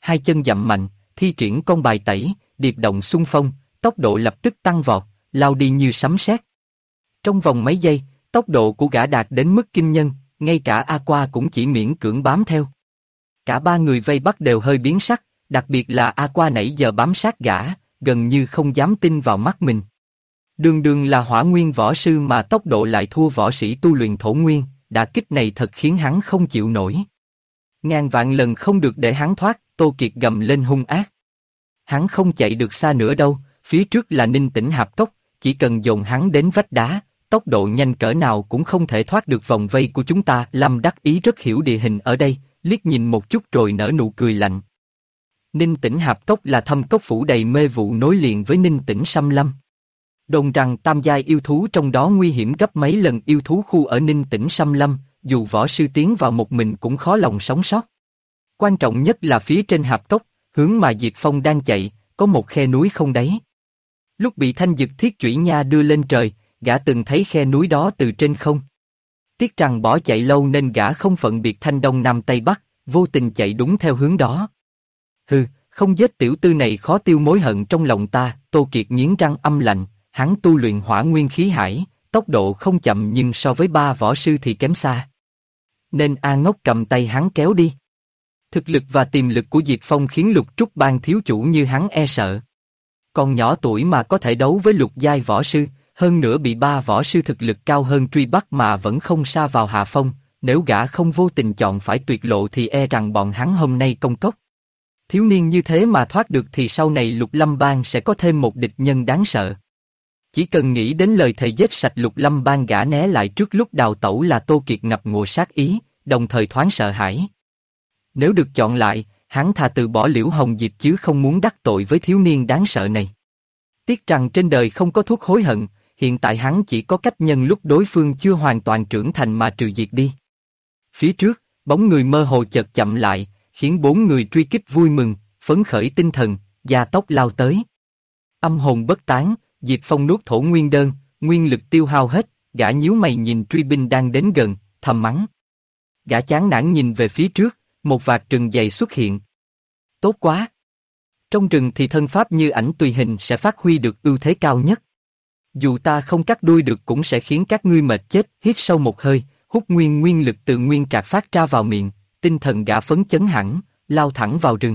hai chân dậm mạnh, thi triển con bài tẩy, điệp động xung phong, tốc độ lập tức tăng vọt, lao đi như sấm sét. Trong vòng mấy giây, tốc độ của gã đạt đến mức kinh nhân, ngay cả Aqua cũng chỉ miễn cưỡng bám theo. Cả ba người vây bắt đều hơi biến sắc, đặc biệt là Aqua nãy giờ bám sát gã, gần như không dám tin vào mắt mình. Đường đường là hỏa nguyên võ sư mà tốc độ lại thua võ sĩ tu luyện thổ nguyên, đả kích này thật khiến hắn không chịu nổi. Ngàn vạn lần không được để hắn thoát, Tô Kiệt gầm lên hung ác. Hắn không chạy được xa nữa đâu, phía trước là Ninh Tĩnh Hạp Cốc, chỉ cần dồn hắn đến vách đá, tốc độ nhanh cỡ nào cũng không thể thoát được vòng vây của chúng ta. Lâm Đắc Ý rất hiểu địa hình ở đây, liếc nhìn một chút rồi nở nụ cười lạnh. Ninh Tĩnh Hạp Cốc là thâm cốc phủ đầy mê vụ nối liền với Ninh Tĩnh Sâm Lâm. Đồn rằng tam giai yêu thú trong đó nguy hiểm gấp mấy lần yêu thú khu ở Ninh Tĩnh Sâm Lâm, dù võ sư tiến vào một mình cũng khó lòng sống sót. Quan trọng nhất là phía trên hạp cốc, hướng mà Diệp Phong đang chạy, có một khe núi không đáy. Lúc bị thanh dực thiết chủy nha đưa lên trời, gã từng thấy khe núi đó từ trên không. Tiếc rằng bỏ chạy lâu nên gã không phân biệt thanh đông nam tây bắc, vô tình chạy đúng theo hướng đó. Hừ, không giết tiểu tư này khó tiêu mối hận trong lòng ta. Tô Kiệt nghiến răng âm lạnh, hắn tu luyện hỏa nguyên khí hải, tốc độ không chậm nhưng so với ba võ sư thì kém xa. Nên A Ngốc cầm tay hắn kéo đi. Thực lực và tiềm lực của Diệp Phong khiến Lục Trúc Bang thiếu chủ như hắn e sợ. Còn nhỏ tuổi mà có thể đấu với lục giai võ sư, hơn nữa bị ba võ sư thực lực cao hơn truy bắt mà vẫn không sa vào hạ phong, nếu gã không vô tình chọn phải tuyệt lộ thì e rằng bọn hắn hôm nay công cốc. Thiếu niên như thế mà thoát được thì sau này Lục Lâm Bang sẽ có thêm một địch nhân đáng sợ. Chỉ cần nghĩ đến lời thề giết sạch Lục Lâm Bang, gã né lại trước lúc đào tẩu là Tô Kiệt ngập ngùa sát ý, đồng thời thoáng sợ hãi. Nếu được chọn lại, hắn thà từ bỏ Liễu Hồng Diệp chứ không muốn đắc tội với thiếu niên đáng sợ này. Tiếc rằng trên đời không có thuốc hối hận, hiện tại hắn chỉ có cách nhân lúc đối phương chưa hoàn toàn trưởng thành mà trừ diệt đi. Phía trước, bóng người mơ hồ chợt chậm lại, khiến bốn người truy kích vui mừng, phấn khởi tinh thần, gia tốc lao tới. Âm hồn bất tán, Diệp Phong nuốt thổ nguyên đơn, nguyên lực tiêu hao hết, gã nhíu mày nhìn truy binh đang đến gần, thầm mắng. Gã chán nản nhìn về phía trước, một vạt rừng dày xuất hiện. Tốt quá! Trong rừng thì thân pháp như ảnh tùy hình sẽ phát huy được ưu thế cao nhất. Dù ta không cắt đuôi được cũng sẽ khiến các ngươi mệt chết. Hít sâu một hơi, hút nguyên lực từ nguyên trạc phát ra vào miệng, tinh thần gã phấn chấn hẳn, lao thẳng vào rừng.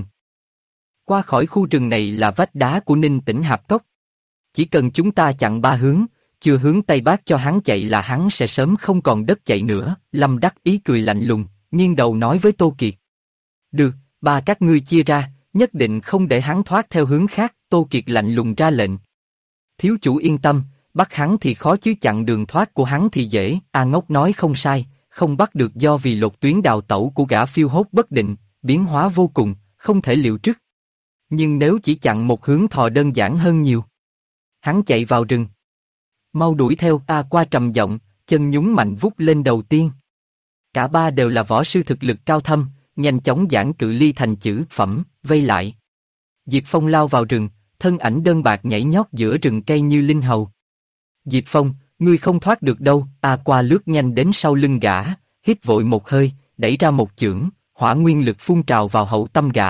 Qua khỏi khu rừng này là vách đá của Ninh Tĩnh Hạp Cốc. Chỉ cần chúng ta chặn ba hướng, chưa hướng Tây Bắc cho hắn chạy là hắn sẽ sớm không còn đất chạy nữa. Lâm Đắc Ý cười lạnh lùng, nghiêng đầu nói với Tô Kiệt. Được, ba các ngươi chia ra, nhất định không để hắn thoát theo hướng khác. Tô Kiệt lạnh lùng ra lệnh. Thiếu chủ yên tâm, bắt hắn thì khó chứ chặn đường thoát của hắn thì dễ. A Ngốc nói không sai, không bắt được do vì lột tuyến đào tẩu của gã phiêu hốt bất định, biến hóa vô cùng, không thể liệu trước. Nhưng nếu chỉ chặn một hướng thò đơn giản hơn nhiều. Hắn chạy vào rừng. Mau đuổi theo. A Qua trầm giọng, chân nhúng mạnh vút lên đầu tiên. Cả ba đều là võ sư thực lực cao thâm, nhanh chóng giãn cự ly thành chữ phẩm, vây lại. Diệp Phong lao vào rừng, thân ảnh đơn bạc nhảy nhót giữa rừng cây như linh hầu. Diệp Phong, ngươi không thoát được đâu. A Qua lướt nhanh đến sau lưng gã, hít vội một hơi, đẩy ra một chưởng, hỏa nguyên lực phun trào vào hậu tâm gã.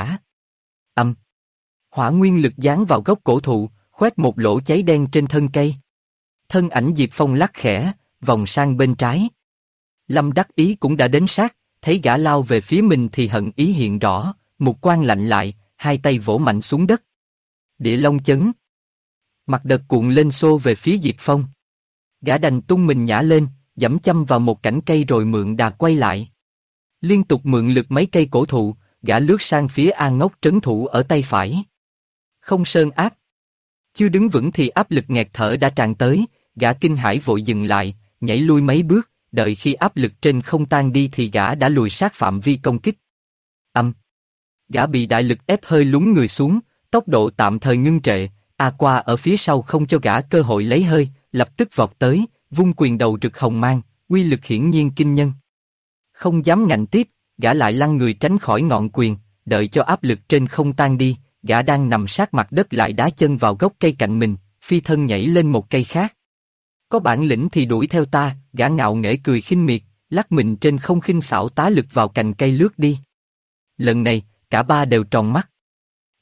Hỏa nguyên lực giáng vào gốc cổ thụ, khoét một lỗ cháy đen trên thân cây. Thân ảnh Diệp Phong lắc khẽ, vòng sang bên trái. Lâm Đắc Ý cũng đã đến sát, thấy gã lao về phía mình thì hận ý hiện rõ, mục quang lạnh lại, hai tay vỗ mạnh xuống đất. Địa long chấn. Mặt đất cuộn lên xô về phía Diệp Phong. Gã đành tung mình nhả lên, giẫm châm vào một cành cây rồi mượn đà quay lại. Liên tục mượn lực mấy cây cổ thụ, gã lướt sang phía A Ngốc trấn thủ ở tay phải. Không sơn áp. Chưa đứng vững thì áp lực nghẹt thở đã tràn tới, gã kinh hãi vội dừng lại, nhảy lui mấy bước, đợi khi áp lực trên không tan đi thì gã đã lùi sát phạm vi công kích. Gã bị đại lực ép hơi lún người xuống, tốc độ tạm thời ngưng trệ. A Qua ở phía sau không cho gã cơ hội lấy hơi, lập tức vọt tới, vung quyền đầu rực hồng mang, uy lực hiển nhiên kinh nhân. Không dám ngạnh tiếp, gã lại lăn người tránh khỏi ngọn quyền, đợi cho áp lực trên không tan đi, gã đang nằm sát mặt đất lại đá chân vào gốc cây cạnh mình, phi thân nhảy lên một cây khác. Có bản lĩnh thì đuổi theo ta. Gã ngạo nghễ cười khinh miệt, lắc mình trên không khinh xảo tá lực vào cành cây lướt đi. Lần này, cả ba đều tròn mắt.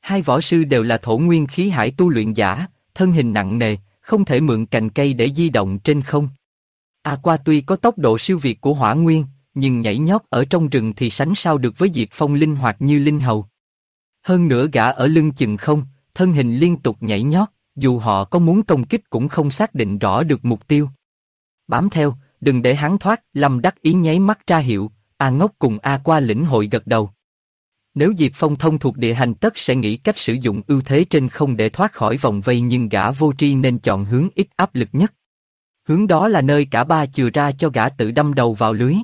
Hai võ sư đều là thổ nguyên khí hải tu luyện giả, thân hình nặng nề, không thể mượn cành cây để di động trên không. Aqua tuy có tốc độ siêu việt của hỏa nguyên, nhưng nhảy nhót ở trong rừng thì sánh sao được với Diệp Phong linh hoạt như linh hầu. Hơn nữa gã ở lưng chừng không, thân hình liên tục nhảy nhót, dù họ có muốn công kích cũng không xác định rõ được mục tiêu. Bám theo, đừng để hắn thoát, Lâm đắc ý nháy mắt ra hiệu, A Ngốc cùng Aqua lĩnh hội gật đầu. Nếu Diệp Phong thông thuộc địa hành tất sẽ nghĩ cách sử dụng ưu thế trên không để thoát khỏi vòng vây, nhưng gã vô tri nên chọn hướng ít áp lực nhất. Hướng đó là nơi cả ba chừa ra cho gã tự đâm đầu vào lưới.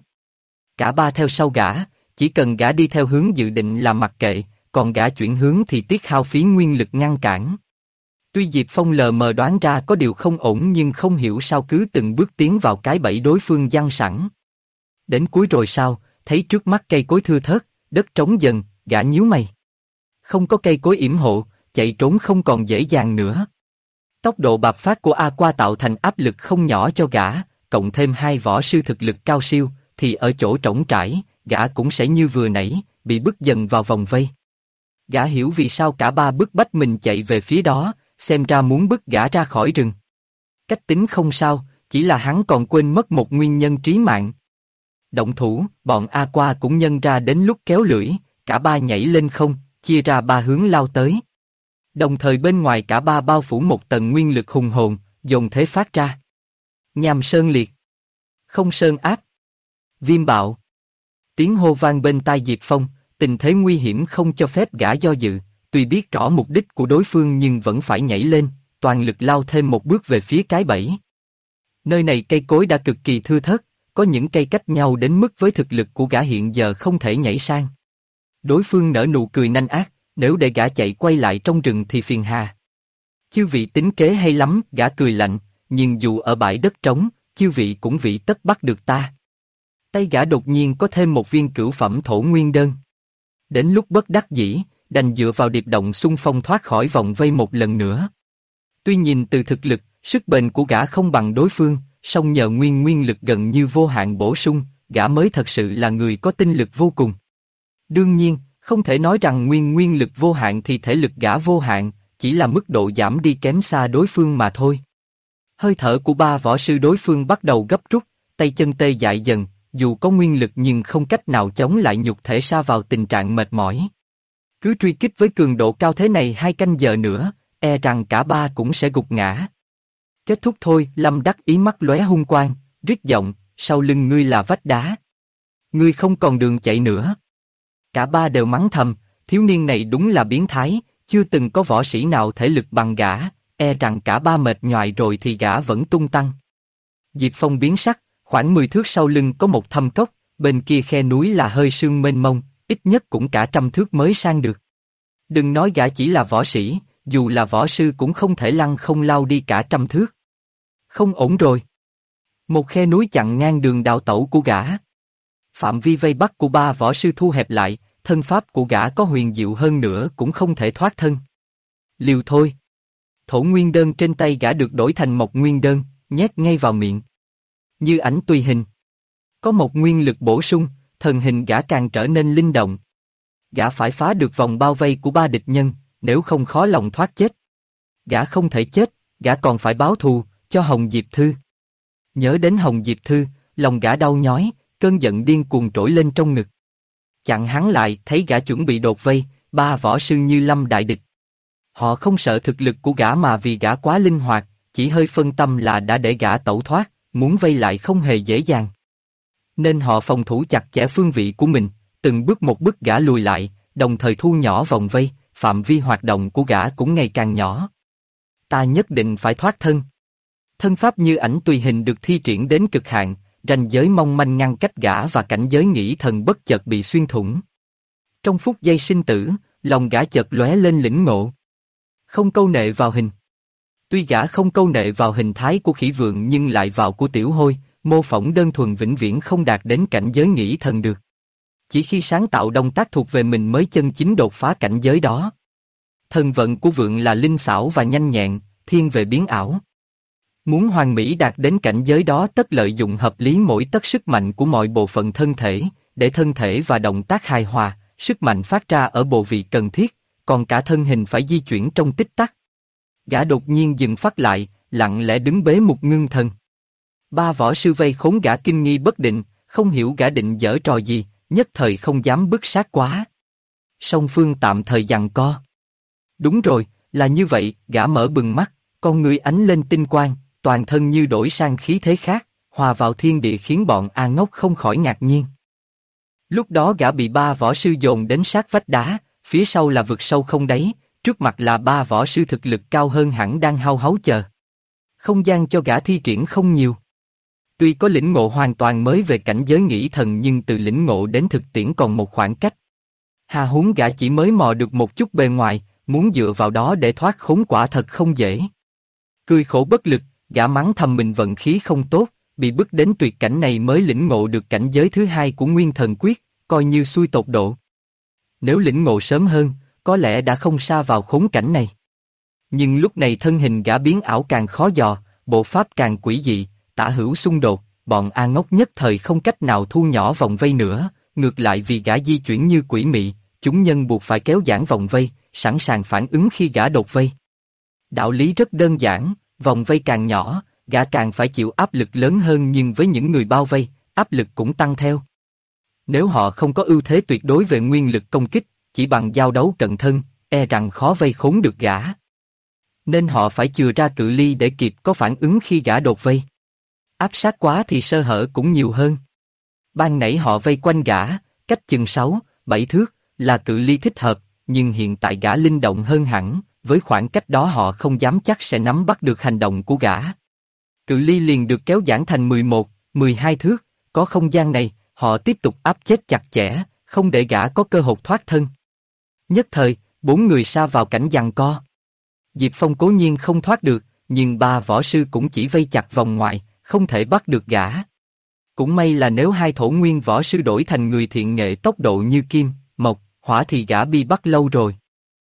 Cả ba theo sau gã, chỉ cần gã đi theo hướng dự định là mặc kệ, còn gã chuyển hướng thì tiếc hao phí nguyên lực ngăn cản. Tuy Diệp Phong lờ mờ đoán ra có điều không ổn nhưng không hiểu sao cứ từng bước tiến vào cái bẫy đối phương giăng sẵn. Đến cuối rồi sao, thấy trước mắt cây cối thưa thớt, đất trống dần, gã nhíu mày. Không có cây cối yểm hộ, chạy trốn không còn dễ dàng nữa. Tốc độ bạo phát của Aqua tạo thành áp lực không nhỏ cho gã, cộng thêm hai võ sư thực lực cao siêu, thì ở chỗ trống trải, gã cũng sẽ như vừa nãy, bị bức dần vào vòng vây. Gã hiểu vì sao cả ba bức bách mình chạy về phía đó, xem ra muốn bức gã ra khỏi rừng. Cách tính không sao, chỉ là hắn còn quên mất một nguyên nhân trí mạng. Động thủ, bọn Aqua cũng nhân ra đến lúc kéo lưỡi, cả ba nhảy lên không, chia ra ba hướng lao tới. Đồng thời bên ngoài cả ba bao phủ một tầng nguyên lực hùng hồn, dồn thế phát ra. Nham sơn liệt, không sơn áp, viêm bạo. Tiếng hô vang bên tai Diệp Phong, tình thế nguy hiểm không cho phép gã do dự, tuy biết rõ mục đích của đối phương nhưng vẫn phải nhảy lên, toàn lực lao thêm một bước về phía cái bẫy. Nơi này cây cối đã cực kỳ thưa thớt, có những cây cách nhau đến mức với thực lực của gã hiện giờ không thể nhảy sang. Đối phương nở nụ cười nanh ác, nếu để gã chạy quay lại trong rừng thì phiền hà. Chư vị tính kế hay lắm, gã cười lạnh, nhưng dù ở bãi đất trống, chư vị cũng vị tất bắt được ta. Tay gã đột nhiên có thêm một viên cửu phẩm thổ nguyên đơn. Đến lúc bất đắc dĩ, đành dựa vào điệp động xung phong thoát khỏi vòng vây một lần nữa. Tuy nhìn từ thực lực, sức bền của gã không bằng đối phương, song nhờ nguyên lực gần như vô hạn bổ sung, gã mới thật sự là người có tinh lực vô cùng. Đương nhiên, không thể nói rằng nguyên lực vô hạn thì thể lực gã vô hạn, chỉ là mức độ giảm đi kém xa đối phương mà thôi. Hơi thở của ba võ sư đối phương bắt đầu gấp rút, tay chân tê dại dần, dù có nguyên lực nhưng không cách nào chống lại nhục thể sa vào tình trạng mệt mỏi. Cứ truy kích với cường độ cao thế này 2 canh giờ nữa, e rằng cả ba cũng sẽ gục ngã. Kết thúc thôi, Lâm đắc ý mắt lóe hung quang, rít giọng, sau lưng ngươi là vách đá. Ngươi không còn đường chạy nữa. Cả ba đều mắng thầm, thiếu niên này đúng là biến thái, chưa từng có võ sĩ nào thể lực bằng gã, e rằng cả ba mệt nhoài rồi thì gã vẫn tung tăng. Diệp Phong biến sắc, khoảng 10 thước sau lưng có một thâm cốc, bên kia khe núi là hơi sương mênh mông, ít nhất cũng cả 100 thước mới sang được. Đừng nói gã chỉ là võ sĩ, dù là võ sư cũng không thể lăn không lao đi cả 100 thước. Không ổn rồi. Một khe núi chặn ngang đường đào tẩu của gã. Phạm vi vây bắt của ba võ sư thu hẹp lại, thân pháp của gã có huyền diệu hơn nữa cũng không thể thoát thân. Liều thôi. Thổ nguyên đơn trên tay gã được đổi thành mộc nguyên đơn, nhét ngay vào miệng. Như ảnh tùy hình. Có một nguyên lực bổ sung, thần hình gã càng trở nên linh động. Gã phải phá được vòng bao vây của ba địch nhân, nếu không khó lòng thoát chết. Gã không thể chết, gã còn phải báo thù, cho Hồng Diệp Thư. Nhớ đến Hồng Diệp Thư, lòng gã đau nhói, cơn giận điên cuồng trỗi lên trong ngực. Chặn hắn lại, thấy gã chuẩn bị đột vây, ba võ sư như lâm đại địch. Họ không sợ thực lực của gã mà vì gã quá linh hoạt, chỉ hơi phân tâm là đã để gã tẩu thoát, muốn vây lại không hề dễ dàng. Nên họ phòng thủ chặt chẽ phương vị của mình, từng bước một bước gã lùi lại, đồng thời thu nhỏ vòng vây, phạm vi hoạt động của gã cũng ngày càng nhỏ. Ta nhất định phải thoát thân. Thân pháp như ảnh tùy hình được thi triển đến cực hạn, ranh giới mong manh ngăn cách gã và cảnh giới nghĩ thần bất chợt bị xuyên thủng. Trong phút giây sinh tử, lòng gã chợt lóe lên lĩnh ngộ. Không câu nệ vào hình. Tuy gã không câu nệ vào hình thái của khỉ vượn nhưng lại vào của tiểu hôi, mô phỏng đơn thuần vĩnh viễn không đạt đến cảnh giới nghĩ thần được. Chỉ khi sáng tạo động tác thuộc về mình mới chân chính đột phá cảnh giới đó. Thần vận của vượn là linh xảo và nhanh nhẹn, thiên về biến ảo. Muốn hoàn mỹ đạt đến cảnh giới đó tất lợi dụng hợp lý mỗi tấc sức mạnh của mọi bộ phận thân thể, để thân thể và động tác hài hòa, sức mạnh phát ra ở bộ vị cần thiết, còn cả thân hình phải di chuyển trong tích tắc. Gã đột nhiên dừng phát lại, lặng lẽ đứng bế một ngưng thần. Ba võ sư vây khốn gã kinh nghi bất định, không hiểu gã định giở trò gì, nhất thời không dám bức sát quá. Song phương tạm thời giằng co. Đúng rồi, là như vậy, gã mở bừng mắt, con người ánh lên tinh quang, toàn thân như đổi sang khí thế khác, hòa vào thiên địa khiến bọn A Ngốc không khỏi ngạc nhiên. Lúc đó gã bị ba võ sư dồn đến sát vách đá, phía sau là vực sâu không đáy, trước mặt là ba võ sư thực lực cao hơn hẳn đang hao háu chờ. Không gian cho gã thi triển không nhiều. Tuy có lĩnh ngộ hoàn toàn mới về cảnh giới nghĩ thần nhưng từ lĩnh ngộ đến thực tiễn còn một khoảng cách. Hà huống gã chỉ mới mò được một chút bề ngoài, muốn dựa vào đó để thoát khốn quả thật không dễ. Cười khổ bất lực, gã mắng thầm mình vận khí không tốt, bị bức đến tuyệt cảnh này mới lĩnh ngộ được cảnh giới thứ hai của Nguyên Thần Quyết, coi như xui tột độ. Nếu lĩnh ngộ sớm hơn, có lẽ đã không sa vào khốn cảnh này. Nhưng lúc này thân hình gã biến ảo càng khó dò, bộ pháp càng quỷ dị, tả hữu xung đột, bọn A Ngốc nhất thời không cách nào thu nhỏ vòng vây nữa, ngược lại vì gã di chuyển như quỷ mị, chúng nhân buộc phải kéo giãn vòng vây, sẵn sàng phản ứng khi gã đột vây. Đạo lý rất đơn giản, vòng vây càng nhỏ, gã càng phải chịu áp lực lớn hơn nhưng với những người bao vây, áp lực cũng tăng theo. Nếu họ không có ưu thế tuyệt đối về nguyên lực công kích, chỉ bằng giao đấu cận thân, e rằng khó vây khốn được gã. Nên họ phải chừa ra cự ly để kịp có phản ứng khi gã đột vây. Áp sát quá thì sơ hở cũng nhiều hơn. Ban nãy họ vây quanh gã, cách chừng 6-7 thước, là cự ly thích hợp, nhưng hiện tại gã linh động hơn hẳn, với khoảng cách đó họ không dám chắc sẽ nắm bắt được hành động của gã. Cự ly liền được kéo giãn thành 11-12 thước, có không gian này, họ tiếp tục áp chết chặt chẽ, không để gã có cơ hội thoát thân. Nhất thời, 4 người sa vào cảnh giằng co. Diệp Phong cố nhiên không thoát được, nhưng ba võ sư cũng chỉ vây chặt vòng ngoài, không thể bắt được gã. Cũng may là nếu hai thổ nguyên võ sư đổi thành người thiện nghệ tốc độ như kim, mộc, hỏa thì gã bị bắt lâu rồi.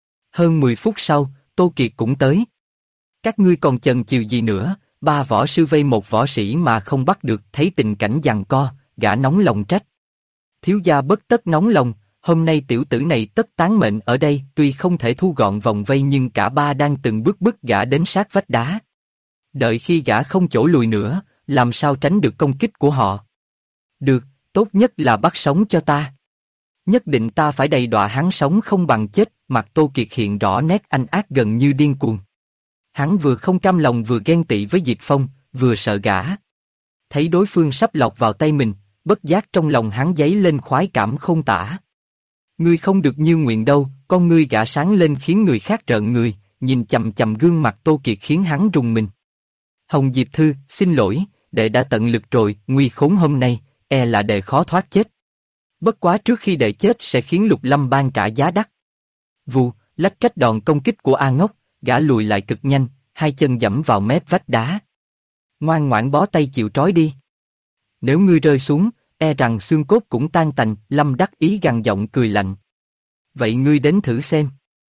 Hơn 10 phút sau, Tô Kiệt cũng tới. Các ngươi còn chần chừ gì nữa, ba võ sư vây một võ sĩ mà không bắt được, thấy tình cảnh giằng co, gã nóng lòng trách. Thiếu gia bất tất nóng lòng, hôm nay tiểu tử này tất tán mệnh ở đây, tuy không thể thu gọn vòng vây nhưng cả ba đang từng bước bức gã đến sát vách đá. Đợi khi gã không chỗ lùi nữa, làm sao tránh được công kích của họ? Được, tốt nhất là bắt sống cho ta. Nhất định ta phải đầy đọa hắn sống không bằng chết, mặt Tô Kiệt hiện rõ nét anh ác gần như điên cuồng. Hắn vừa không cam lòng vừa ghen tị với Diệp Phong, vừa sợ gã. Thấy đối phương sắp lọt vào tay mình, bất giác trong lòng hắn dấy lên khoái cảm không tả. Ngươi không được như nguyện đâu, con ngươi gã sáng lên khiến người khác rợn người, nhìn chằm chằm gương mặt Tô Kiệt khiến hắn rùng mình. Hồng Diệp Thư, xin lỗi, đệ đã tận lực rồi, nguy khốn hôm nay, e là đệ khó thoát chết. Bất quá trước khi đệ chết sẽ khiến Lục Lâm Bang trả giá đắt. Vù, lách cách đòn công kích của A Ngốc, gã lùi lại cực nhanh, hai chân giẫm vào mép vách đá. Ngoan ngoãn bó tay chịu trói đi. Nếu ngươi rơi xuống, e rằng xương cốt cũng tan tành, Lâm đắc ý gằn giọng cười lạnh. Vậy ngươi đến thử xem.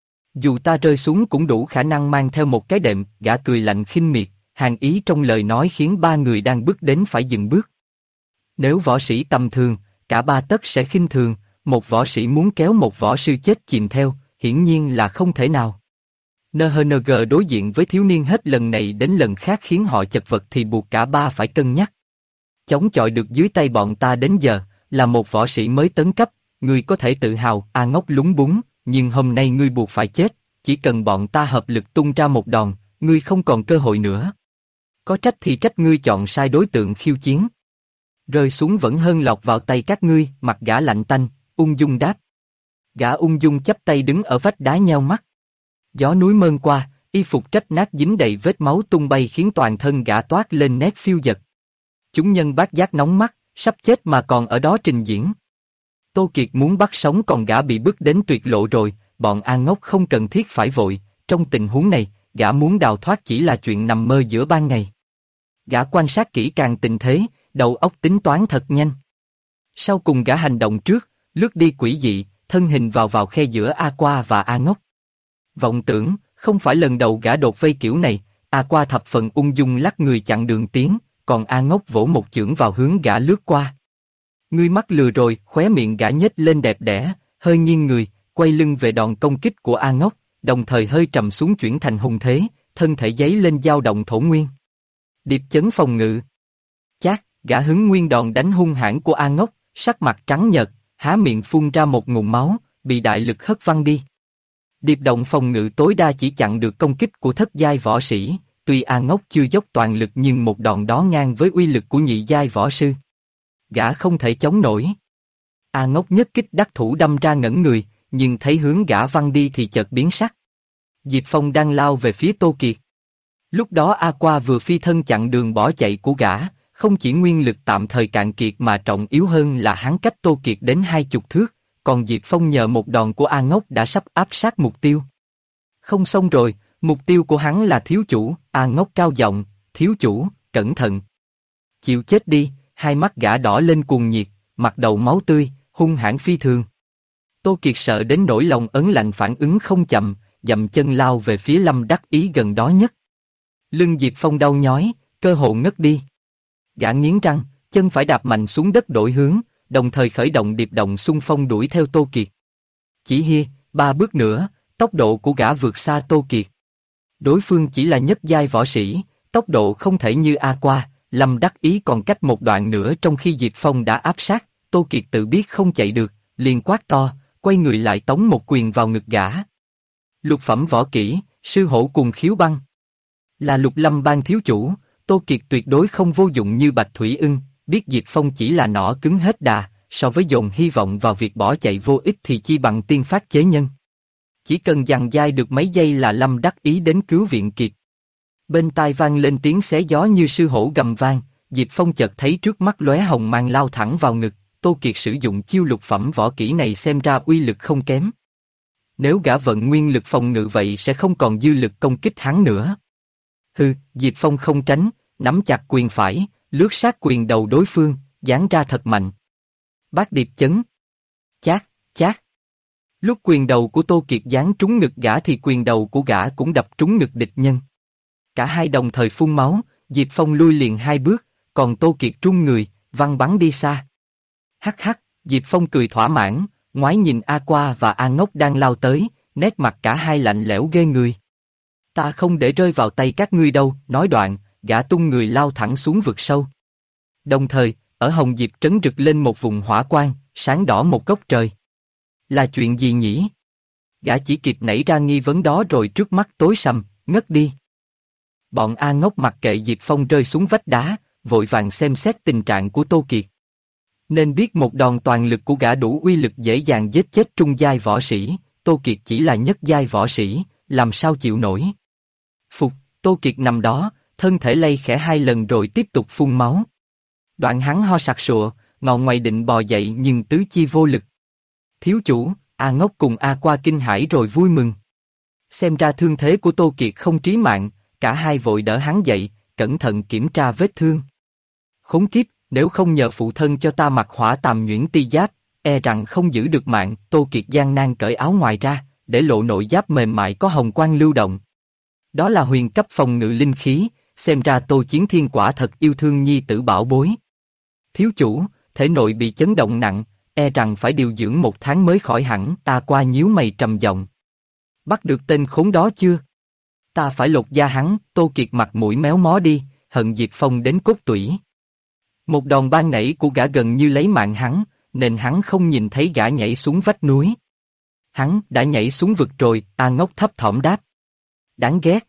Dù ta rơi xuống cũng đủ khả năng mang theo một cái đệm, gã cười lạnh khinh miệt, hàn ý trong lời nói khiến ba người đang bước đến phải dừng bước. Nếu võ sĩ tầm thường, cả ba tất sẽ khinh thường, một võ sĩ muốn kéo một võ sư chết chìm theo, hiển nhiên là không thể nào. NHNG đối diện với thiếu niên hết lần này đến lần khác khiến họ chật vật thì buộc cả ba phải cân nhắc. Chống chọi được dưới tay bọn ta đến giờ, là một võ sĩ mới tấn cấp, ngươi có thể tự hào, A Ngốc lúng búng, nhưng hôm nay ngươi buộc phải chết, chỉ cần bọn ta hợp lực tung ra một đòn, ngươi không còn cơ hội nữa. Có trách thì trách ngươi chọn sai đối tượng khiêu chiến. Rơi xuống vẫn hơn lọt vào tay các ngươi, mặt gã lạnh tanh, ung dung đáp. Gã ung dung chắp tay đứng ở vách đá nheo mắt. Gió núi mơn qua, y phục rách nát dính đầy vết máu tung bay khiến toàn thân gã toát lên nét phiêu dật. Chúng nhân bát giác nóng mắt, sắp chết mà còn ở đó trình diễn. Tô Kiệt muốn bắt sống còn gã bị bức đến tuyệt lộ rồi, bọn A Ngốc không cần thiết phải vội, trong tình huống này, gã muốn đào thoát chỉ là chuyện nằm mơ giữa ban ngày. Gã quan sát kỹ càng tình thế, đầu óc tính toán thật nhanh. Sau cùng gã hành động trước, lướt đi quỷ dị, thân hình vào khe giữa A Qua và A Ngốc. Vọng tưởng, không phải lần đầu gã đột vây kiểu này, A Qua thập phần ung dung lắc người chặn đường tiến, còn A Ngốc vỗ một chưởng vào hướng gã lướt qua. Ngươi mắc lừa rồi, khóe miệng gã nhếch lên đẹp đẽ, hơi nghiêng người, quay lưng về đòn công kích của A Ngốc, đồng thời hơi trầm xuống chuyển thành hùng thế, thân thể giấy lên dao động thổ nguyên. Điệp chấn phòng ngự. Chát, gã hứng nguyên đòn đánh hung hãn của A Ngốc, sắc mặt trắng nhợt, há miệng phun ra một ngụm máu, bị đại lực hất văng đi. Điệp động phòng ngự tối đa chỉ chặn được công kích của thất giai võ sĩ, tuy A Ngốc chưa dốc toàn lực nhưng một đòn đó ngang với uy lực của nhị giai võ sư. Gã không thể chống nổi. A Ngốc nhất kích đắc thủ đâm ra ngẩn người, nhưng thấy hướng gã văng đi thì chợt biến sắc. Diệp Phong đang lao về phía Tô Kiệt. Lúc đó A Qua vừa phi thân chặn đường bỏ chạy của gã, không chỉ nguyên lực tạm thời cạn kiệt mà trọng yếu hơn là hắn cách Tô Kiệt đến 20 thước, còn Diệp Phong nhờ một đòn của A Ngốc đã sắp áp sát mục tiêu. Không xong rồi, mục tiêu của hắn là thiếu chủ. A Ngốc cao giọng, thiếu chủ, cẩn thận. Chịu chết đi, hai mắt gã đỏ lên cuồng nhiệt, mặt đầu máu tươi, hung hãn phi thường. Tô Kiệt sợ đến nỗi lòng ấn lạnh phản ứng không chậm, dậm chân lao về phía Lâm Đắc Ý gần đó nhất. Lưng Diệp Phong đau nhói, cơ hồ ngất đi. Gã nghiến răng, chân phải đạp mạnh xuống đất đổi hướng, đồng thời khởi động điệp động xung phong đuổi theo Tô Kiệt. Chỉ hia, 3 bước nữa, tốc độ của gã vượt xa Tô Kiệt. Đối phương chỉ là nhất giai võ sĩ, tốc độ không thể như A Qua. Lâm Đắc Ý còn cách một đoạn nữa trong khi Diệp Phong đã áp sát. Tô Kiệt tự biết không chạy được, liền quát to, quay người lại tống một quyền vào ngực gã. Lục phẩm võ kỹ, sư hổ cùng khiếu băng. Là Lục Lâm bang thiếu chủ, Tô Kiệt tuyệt đối không vô dụng như Bạch Thủy Ưng, biết Diệp Phong chỉ là nỏ cứng hết đà, so với dồn hy vọng vào việc bỏ chạy vô ích thì chi bằng tiên phát chế nhân. Chỉ cần dằn dai được mấy giây là Lâm Đắc Ý đến cứu viện kịp. Bên tai vang lên tiếng xé gió như sư hổ gầm vang, Diệp Phong chợt thấy trước mắt lóe hồng mang lao thẳng vào ngực. Tô Kiệt sử dụng chiêu lục phẩm võ kỹ này xem ra uy lực không kém. Nếu gã vận nguyên lực phòng ngự vậy sẽ không còn dư lực công kích hắn nữa. Hừ, Diệp Phong không tránh, nắm chặt quyền phải, lướt sát quyền đầu đối phương, giáng ra thật mạnh. Bát điệp chấn. Chát, chát. Lúc quyền đầu của Tô Kiệt giáng trúng ngực gã thì quyền đầu của gã cũng đập trúng ngực địch nhân. Cả hai đồng thời phun máu, Diệp Phong lui liền 2 bước, còn Tô Kiệt trung người, văng bắn đi xa. Hắc hắc, Diệp Phong cười thỏa mãn, ngoái nhìn A Qua và A Ngốc đang lao tới, nét mặt cả hai lạnh lẽo ghê người. Ta không để rơi vào tay các ngươi đâu, nói đoạn, gã tung người lao thẳng xuống vực sâu. Đồng thời, ở Hồng Diệp trấn rực lên một vùng hỏa quang, sáng đỏ một góc trời. Là chuyện gì nhỉ? Gã chỉ kịp nảy ra nghi vấn đó rồi trước mắt tối sầm, ngất đi. Bọn A Ngốc mặc kệ Diệp Phong rơi xuống vách đá, vội vàng xem xét tình trạng của Tô Kiệt. Nên biết một đòn toàn lực của gã đủ uy lực dễ dàng giết chết trung giai võ sĩ, Tô Kiệt chỉ là nhất giai võ sĩ, làm sao chịu nổi. Phục, Tô Kiệt nằm đó, thân thể lay khẽ 2 lần rồi tiếp tục phun máu. Đoạn hắn ho sặc sụa, ngọ ngoài định bò dậy nhưng tứ chi vô lực. Thiếu chủ, A Ngốc cùng A Qua kinh hãi rồi vui mừng. Xem ra thương thế của Tô Kiệt không trí mạng, cả hai vội đỡ hắn dậy, cẩn thận kiểm tra vết thương. Khốn kiếp, nếu không nhờ phụ thân cho ta mặc hỏa tàm nhuyễn ti giáp, e rằng không giữ được mạng. Tô Kiệt gian nan cởi áo ngoài ra, để lộ nội giáp mềm mại có hồng quang lưu động. Đó là huyền cấp phòng ngự linh khí, xem ra Tô Chiến Thiên quả thật yêu thương nhi tử bảo bối. Thiếu chủ, thể nội bị chấn động nặng, e rằng phải điều dưỡng 1 tháng mới khỏi hẳn. A Qua nhíu mày trầm giọng. Bắt được tên khốn đó chưa? Ta phải lột da hắn. Tô Kiệt mặt mũi méo mó đi, hận Diệp Phong đến cốt tủy. Một đòn ban nãy của gã gần như lấy mạng hắn, nên hắn không nhìn thấy gã nhảy xuống vách núi. Hắn đã nhảy xuống vực rồi. A Ngốc thấp thỏm đáp. Đáng ghét.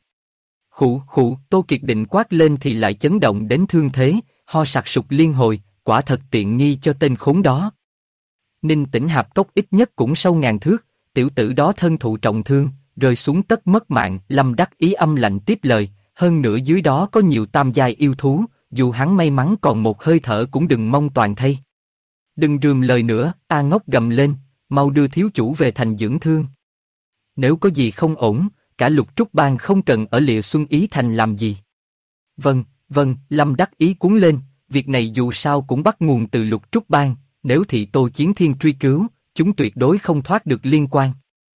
Khụ khụ, Tô Kiệt định quát lên thì lại chấn động đến thương thế, ho sặc sụt liên hồi, quả thật tiện nghi cho tên khốn đó. Ninh Tĩnh Hạp Cốc ít nhất cũng sâu 1000 thước, tiểu tử đó thân thụ trọng thương, rơi xuống tất mất mạng. Lâm Đắc Ý âm lạnh tiếp lời, hơn nữa dưới đó có nhiều tam giai yêu thú, dù hắn may mắn còn một hơi thở cũng đừng mong toàn thây. Đừng rườm lời nữa, A Ngốc gầm lên, mau đưa thiếu chủ về thành dưỡng thương. Nếu có gì không ổn, cả Lục Trúc Bang không cần ở Lịa Xuân Ý Thành làm gì. Vâng, vâng, Lâm Đắc Ý cuống lên, việc này dù sao cũng bắt nguồn từ Lục Trúc Bang, nếu thị Tô Chiến Thiên truy cứu, chúng tuyệt đối không thoát được liên quan.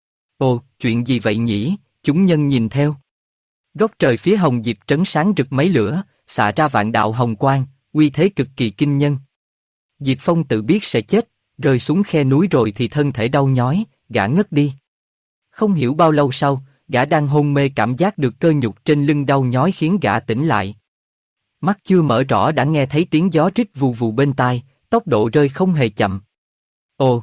Ồ, chuyện gì vậy nhỉ? Chúng nhân nhìn theo. Góc trời phía Hồng Diệp trấn sáng rực mấy lửa, xạ ra vạn đạo hồng quang, uy thế cực kỳ kinh nhân. Diệp Phong tự biết sẽ chết, rơi xuống khe núi rồi thì thân thể đau nhói, gã ngất đi. Không hiểu bao lâu sau, gã đang hôn mê cảm giác được cơ nhục trên lưng đau nhói khiến gã tỉnh lại. Mắt chưa mở rõ đã nghe thấy tiếng gió rít vù vù bên tai, tốc độ rơi không hề chậm. Ồ!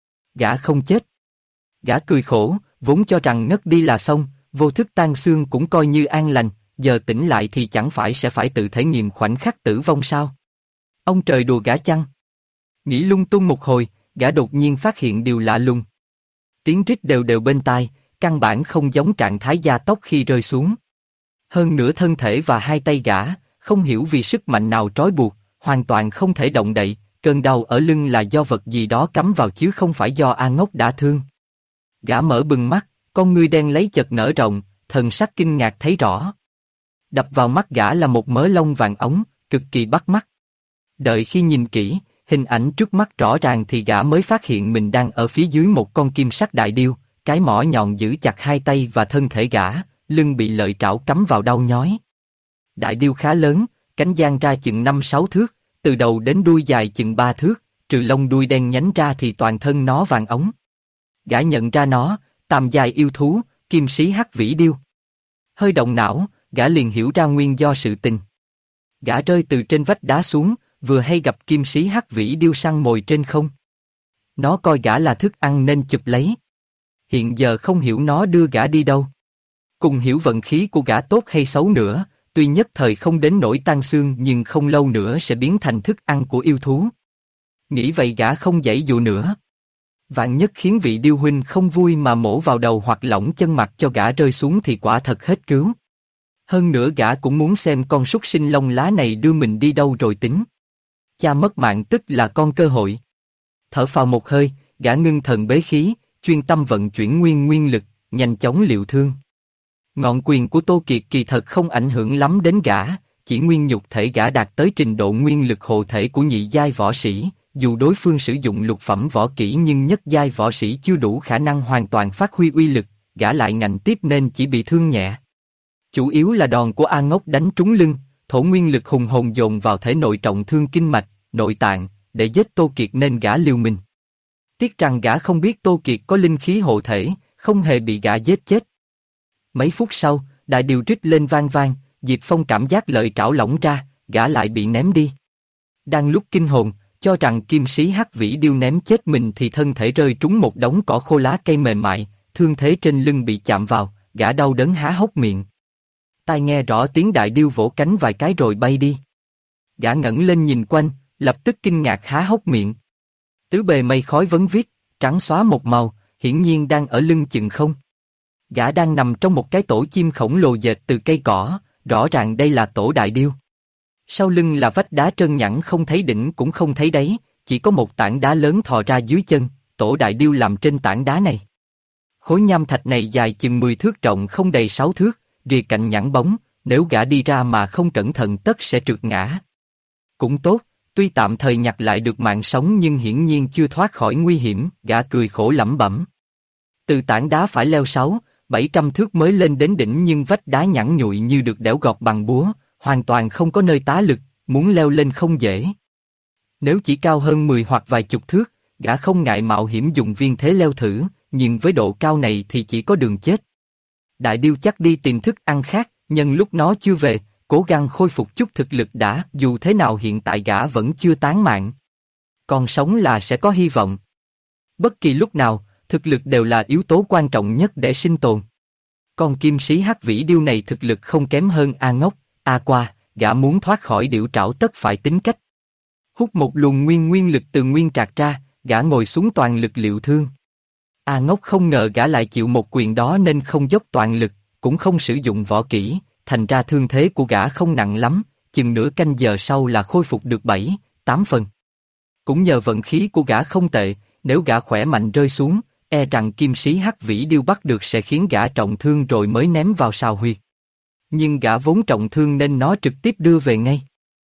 Gã không chết. Gã cười khổ, vốn cho rằng ngất đi là xong, vô thức tan xương cũng coi như an lành, giờ tỉnh lại thì chẳng phải sẽ phải tự thể nghiệm khoảnh khắc tử vong sao? Ông trời đùa gã chăng? Nghĩ lung tung một hồi, gã đột nhiên phát hiện điều lạ lùng. Tiếng rít đều đều bên tai, căn bản không giống trạng thái gia tốc khi rơi xuống. Hơn nữa thân thể và hai tay gã, không hiểu vì sức mạnh nào trói buộc, hoàn toàn không thể động đậy, cơn đau ở lưng là do vật gì đó cắm vào chứ không phải do A Ngốc đã thương. Gã mở bừng mắt, con ngươi đen lấy chợt nở rộng, thần sắc kinh ngạc thấy rõ. Đập vào mắt gã là một mớ lông vàng ống, cực kỳ bắt mắt. Đợi khi nhìn kỹ, hình ảnh trước mắt rõ ràng thì gã mới phát hiện mình đang ở phía dưới một con kim sắc đại điêu, cái mỏ nhọn giữ chặt hai tay và thân thể gã, lưng bị lợi trảo cắm vào đau nhói. Đại điêu khá lớn, cánh dang ra chừng 5-6 thước, từ đầu đến đuôi dài chừng 3 thước, trừ lông đuôi đen nhánh ra thì toàn thân nó vàng ống. Gã nhận ra nó, tam giai yêu thú, kim sĩ hắc vĩ điêu. Hơi động não, gã liền hiểu ra nguyên do sự tình. Gã rơi từ trên vách đá xuống, vừa hay gặp kim sĩ hắc vĩ điêu săn mồi trên không. Nó coi gã là thức ăn nên chụp lấy. Hiện giờ không hiểu nó đưa gã đi đâu. Cùng hiểu vận khí của gã tốt hay xấu nữa, tuy nhất thời không đến nỗi tan xương nhưng không lâu nữa sẽ biến thành thức ăn của yêu thú. Nghĩ vậy gã không giãy dụa nữa. Vạn nhất khiến vị điêu huynh không vui mà mổ vào đầu hoặc lỏng chân mặt cho gã rơi xuống thì quả thật hết cứu. Hơn nữa gã cũng muốn xem con súc sinh lông lá này đưa mình đi đâu rồi tính. Cha mất mạng tức là con cơ hội. Thở phào một hơi, gã ngưng thần bế khí, chuyên tâm vận chuyển nguyên lực, nhanh chóng liệu thương. Ngọn quyền của Tô Kiệt kỳ thật không ảnh hưởng lắm đến gã, chỉ nguyên nhục thể gã đạt tới trình độ nguyên lực hộ thể của nhị giai võ sĩ, dù đối phương sử dụng lục phẩm võ kỹ nhưng nhất giai võ sĩ chưa đủ khả năng hoàn toàn phát huy uy lực, gã lại ngạnh tiếp nên chỉ bị thương nhẹ. Chủ yếu là đòn của A Ngốc đánh trúng lưng, thổ nguyên lực hùng hồn dồn vào thể nội trọng thương kinh mạch, nội tạng, để giết Tô Kiệt nên gã liều mình. Tiếc rằng gã không biết Tô Kiệt có linh khí hộ thể, không hề bị gã giết chết. Mấy phút sau, đại điều rít lên vang vang, Diệp Phong cảm giác lợi trảo lỏng ra, gã lại bị ném đi. Đang lúc kinh hồn, cho rằng kim sĩ hắc vĩ điêu ném chết mình thì thân thể rơi trúng một đống cỏ khô lá cây mềm mại, thương thế trên lưng bị chạm vào, gã đau đớn há hốc miệng. Tai nghe rõ tiếng đại điêu vỗ cánh vài cái rồi bay đi. Gã ngẩng lên nhìn quanh, lập tức kinh ngạc há hốc miệng. Tứ bề mây khói vấn vít, trắng xóa một màu, hiển nhiên đang ở lưng chừng không. Gã đang nằm trong một cái tổ chim khổng lồ dệt từ cây cỏ, rõ ràng đây là tổ đại điêu. Sau lưng là vách đá trơn nhẵn không thấy đỉnh cũng không thấy đáy, chỉ có một tảng đá lớn thò ra dưới chân, tổ đại điêu làm trên tảng đá này. Khối nham thạch này dài chừng 10 thước rộng không đầy 6 thước, rìa cạnh nhẵn bóng, nếu gã đi ra mà không cẩn thận tất sẽ trượt ngã. Cũng tốt, tuy tạm thời nhặt lại được mạng sống nhưng hiển nhiên chưa thoát khỏi nguy hiểm, gã cười khổ lẩm bẩm. Từ tảng đá phải leo 600-700 thước mới lên đến đỉnh nhưng vách đá nhẵn nhụi như được đẽo gọt bằng búa, hoàn toàn không có nơi tá lực, muốn leo lên không dễ. Nếu chỉ cao hơn 10 hoặc vài chục thước, gã không ngại mạo hiểm dùng viên thế leo thử, nhưng với độ cao này thì chỉ có đường chết. Đại điêu chắc đi tìm thức ăn khác, nhân lúc nó chưa về, cố gắng khôi phục chút thực lực đã, dù thế nào hiện tại gã vẫn chưa tán mạng. Còn sống là sẽ có hy vọng. Bất kỳ lúc nào, thực lực đều là yếu tố quan trọng nhất để sinh tồn. Con kim sĩ hắc vĩ điêu này thực lực không kém hơn A Ngốc, A Qua, gã muốn thoát khỏi điểu trảo tất phải tính cách. Hút một luồng nguyên lực từ nguyên trạc ra, gã ngồi xuống toàn lực liệu thương. A Ngốc không ngờ gã lại chịu một quyền đó nên không dốc toàn lực, cũng không sử dụng võ kỹ, thành ra thương thế của gã không nặng lắm, chừng nửa canh giờ sau là khôi phục được 7-8 phần. Cũng nhờ vận khí của gã không tệ, nếu gã khỏe mạnh rơi xuống, e rằng kim sĩ hắc vĩ điêu bắt được sẽ khiến gã trọng thương rồi mới ném vào sào huyệt. Nhưng gã vốn trọng thương nên nó trực tiếp đưa về ngay.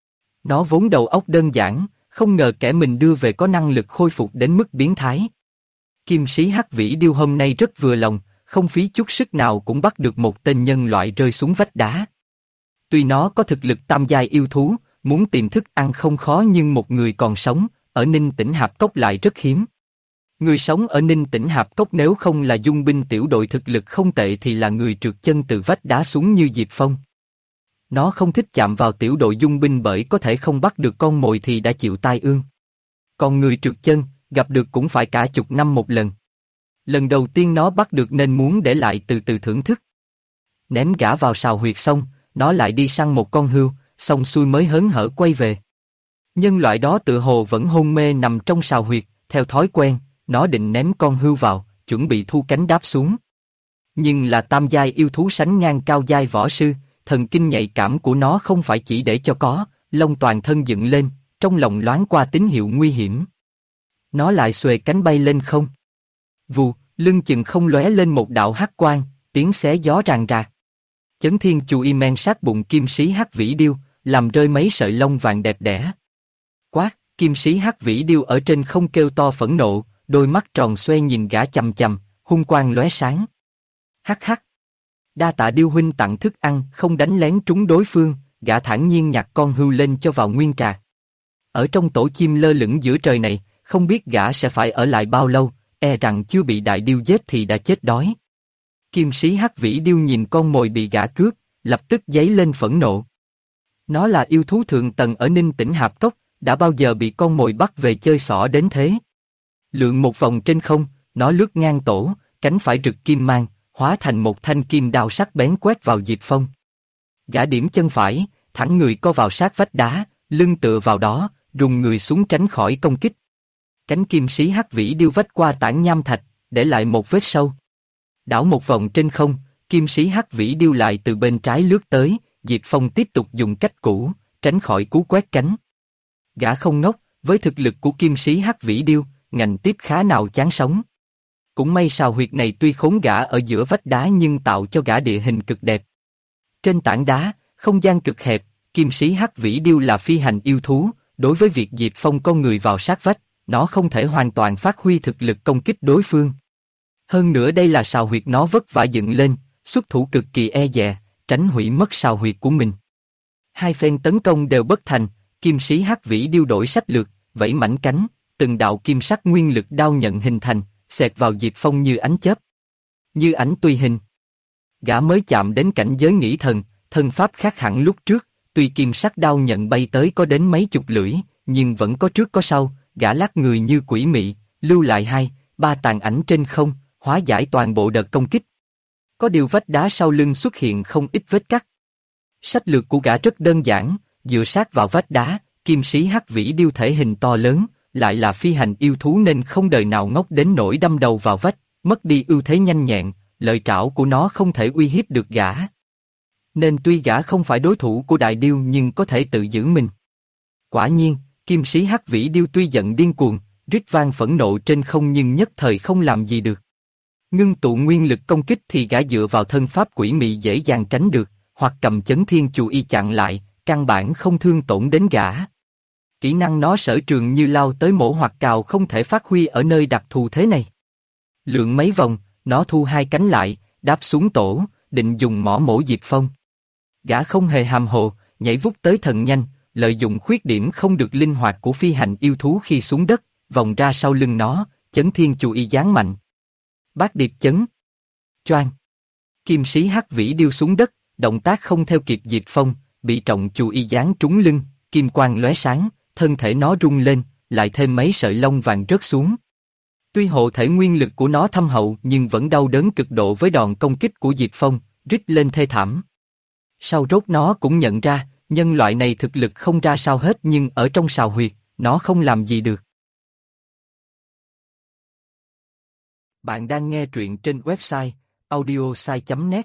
Nó vốn đầu óc đơn giản, không ngờ kẻ mình đưa về có năng lực khôi phục đến mức biến thái. Kim sĩ hắc vĩ điêu hôm nay rất vừa lòng, không phí chút sức nào cũng bắt được một tên nhân loại rơi xuống vách đá. Tuy nó có thực lực tam giai yêu thú, muốn tìm thức ăn không khó nhưng một người còn sống, ở Ninh Tỉnh Hạp Cốc lại rất hiếm. Người sống ở Ninh Tỉnh Hạp Cốc nếu không là dung binh tiểu đội thực lực không tệ thì là người trượt chân từ vách đá xuống như Diệp Phong. Nó không thích chạm vào tiểu đội dung binh bởi có thể không bắt được con mồi thì đã chịu tai ương. Còn người trượt chân, gặp được cũng phải cả chục năm một lần. Lần đầu tiên nó bắt được nên muốn để lại từ từ thưởng thức. Ném gã vào sào huyệt xong, nó lại đi săn một con hươu, xong xuôi mới hớn hở quay về. Nhân loại đó tự hồ vẫn hôn mê nằm trong sào huyệt, theo thói quen, nó định ném con hươu vào, chuẩn bị thu cánh đáp xuống. Nhưng là tam giai yêu thú sánh ngang cao giai võ sư, thần kinh nhạy cảm của nó không phải chỉ để cho có, lông toàn thân dựng lên, trong lòng loáng qua tín hiệu nguy hiểm. Nó lại xuề cánh bay lên không. Vù, lưng chừng không lóe lên một đạo hắc quang, tiếng xé gió ràng rạc. Chấn Thiên Chù Y men sát bụng kim sĩ hắc vĩ điêu, làm rơi mấy sợi lông vàng đẹp đẽ. Quát, kim sĩ hắc vĩ điêu ở trên không kêu to phẫn nộ, đôi mắt tròn xoe nhìn gã chằm chằm, hung quang lóe sáng. Hắc hắc. Đa tạ điêu huynh tặng thức ăn, không đánh lén trúng đối phương, gã thản nhiên nhặt con hươu lên cho vào nguyên trạc. Ở trong tổ chim lơ lửng giữa trời này, không biết gã sẽ phải ở lại bao lâu, e rằng chưa bị đại điêu giết thì đã chết đói. Kim sĩ hắc vĩ điêu nhìn con mồi bị gã cướp, lập tức giấy lên phẫn nộ. Nó là yêu thú thượng tầng ở Ninh Tỉnh Hạp Cốc, đã bao giờ bị con mồi bắt về chơi xỏ đến thế. Lượn một vòng trên không, nó lướt ngang tổ, cánh phải rực kim mang, hóa thành một thanh kim đao sắc bén quét vào Diệp Phong. Gã điểm chân phải, thẳng người co vào sát vách đá, lưng tựa vào đó, rùng người xuống tránh khỏi công kích. Cánh kim sĩ hắc vĩ điêu vách qua tảng nham thạch, để lại một vết sâu. Đảo một vòng trên không, kim sĩ hắc vĩ điêu lại từ bên trái lướt tới, Diệp Phong tiếp tục dùng cách cũ, tránh khỏi cú quét cánh. Gã không ngốc, với thực lực của kim sĩ hắc vĩ điêu, ngành tiếp khá nào chán sống. Cũng may sào huyệt này tuy khốn gã ở giữa vách đá nhưng tạo cho gã địa hình cực đẹp. Trên tảng đá, không gian cực hẹp, kim sĩ hắc vĩ điêu là phi hành yêu thú, đối với việc Diệp Phong con người vào sát vách, nó không thể hoàn toàn phát huy thực lực công kích đối phương. Hơn nữa đây là sào huyệt nó vất vả dựng lên, xuất thủ cực kỳ e dè, tránh hủy mất sào huyệt của mình. Hai phen tấn công đều bất thành, kim sĩ hắc vĩ điêu đổi sách lược, vẫy mảnh cánh, từng đạo kim sắc nguyên lực đao nhận hình thành, xẹt vào Diệp Phong như ánh chớp. Như ảnh tùy hình. Gã mới chạm đến cảnh giới nghĩ thần, thân pháp khác hẳn lúc trước, tuy kim sắc đao nhận bay tới có đến mấy chục lưỡi, nhưng vẫn có trước có sau, gã lắc người như quỷ mị, lưu lại 2-3 tàn ảnh trên không, hóa giải toàn bộ đợt công kích. Có điều vách đá sau lưng xuất hiện không ít vết cắt. Sách lược của gã rất đơn giản, dựa sát vào vách đá, kim sĩ hắc vĩ điêu thể hình to lớn, lại là phi hành yêu thú nên không đời nào ngốc đến nỗi đâm đầu vào vách, mất đi ưu thế nhanh nhẹn, lợi trảo của nó không thể uy hiếp được gã. Nên tuy gã không phải đối thủ của đại điêu nhưng có thể tự giữ mình. Quả nhiên, kim sĩ hắc vĩ điêu tuy giận điên cuồng, rít vang phẫn nộ trên không nhưng nhất thời không làm gì được. Ngưng tụ nguyên lực công kích thì gã dựa vào thân pháp quỷ mị dễ dàng tránh được, hoặc cầm chấn thiên chù y chặn lại, căn bản không thương tổn đến gã. Kỹ năng nó sở trường như lao tới mổ hoặc cào không thể phát huy ở nơi đặc thù thế này. Lượn mấy vòng, nó thu hai cánh lại, đáp xuống tổ, định dùng mỏ mổ Diệp Phong. Gã không hề hàm hồ, nhảy vút tới thần nhanh, lợi dụng khuyết điểm không được linh hoạt của phi hành yêu thú khi xuống đất, vòng ra sau lưng nó, chấn thiên chù y giáng mạnh. Bát điệp chấn. Choang. Kim sĩ hắc vĩ điêu xuống đất, động tác không theo kịp Diệp Phong, bị trọng chù y giáng trúng lưng, kim quang lóe sáng, thân thể nó rung lên, lại thêm mấy sợi lông vàng rớt xuống. Tuy hộ thể nguyên lực của nó thâm hậu nhưng vẫn đau đớn cực độ với đòn công kích của Diệp Phong, rít lên thê thảm. Sau rốt nó cũng nhận ra, nhân loại này thực lực không ra sao hết nhưng ở trong sào huyệt, nó không làm gì được. Bạn đang nghe truyện trên website audiosai.net.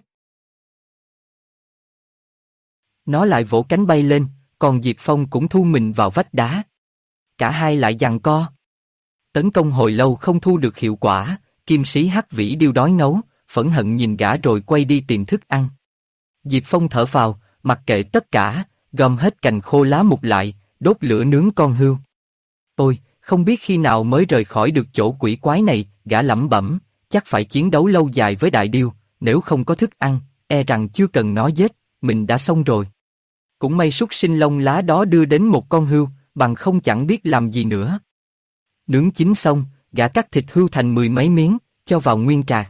Nó lại vỗ cánh bay lên, còn Diệp Phong cũng thu mình vào vách đá. Cả hai lại giằng co. Tấn công hồi lâu không thu được hiệu quả, kim sĩ hắc vĩ điêu đói ngấu, phẫn hận nhìn gã rồi quay đi tìm thức ăn. Diệp Phong thở phào, mặc kệ tất cả, gom hết cành khô lá mục lại, đốt lửa nướng con hươu. Ôi, không biết khi nào mới rời khỏi được chỗ quỷ quái này, gã lẩm bẩm, chắc phải chiến đấu lâu dài với đại điêu, nếu không có thức ăn, e rằng chưa cần nó giết, mình đã xong rồi. Cũng may súc sinh lông lá đó đưa đến một con hươu, bằng không chẳng biết làm gì nữa. Nướng chín xong, gã cắt thịt hươu thành 10 mấy miếng, cho vào nguyên trà.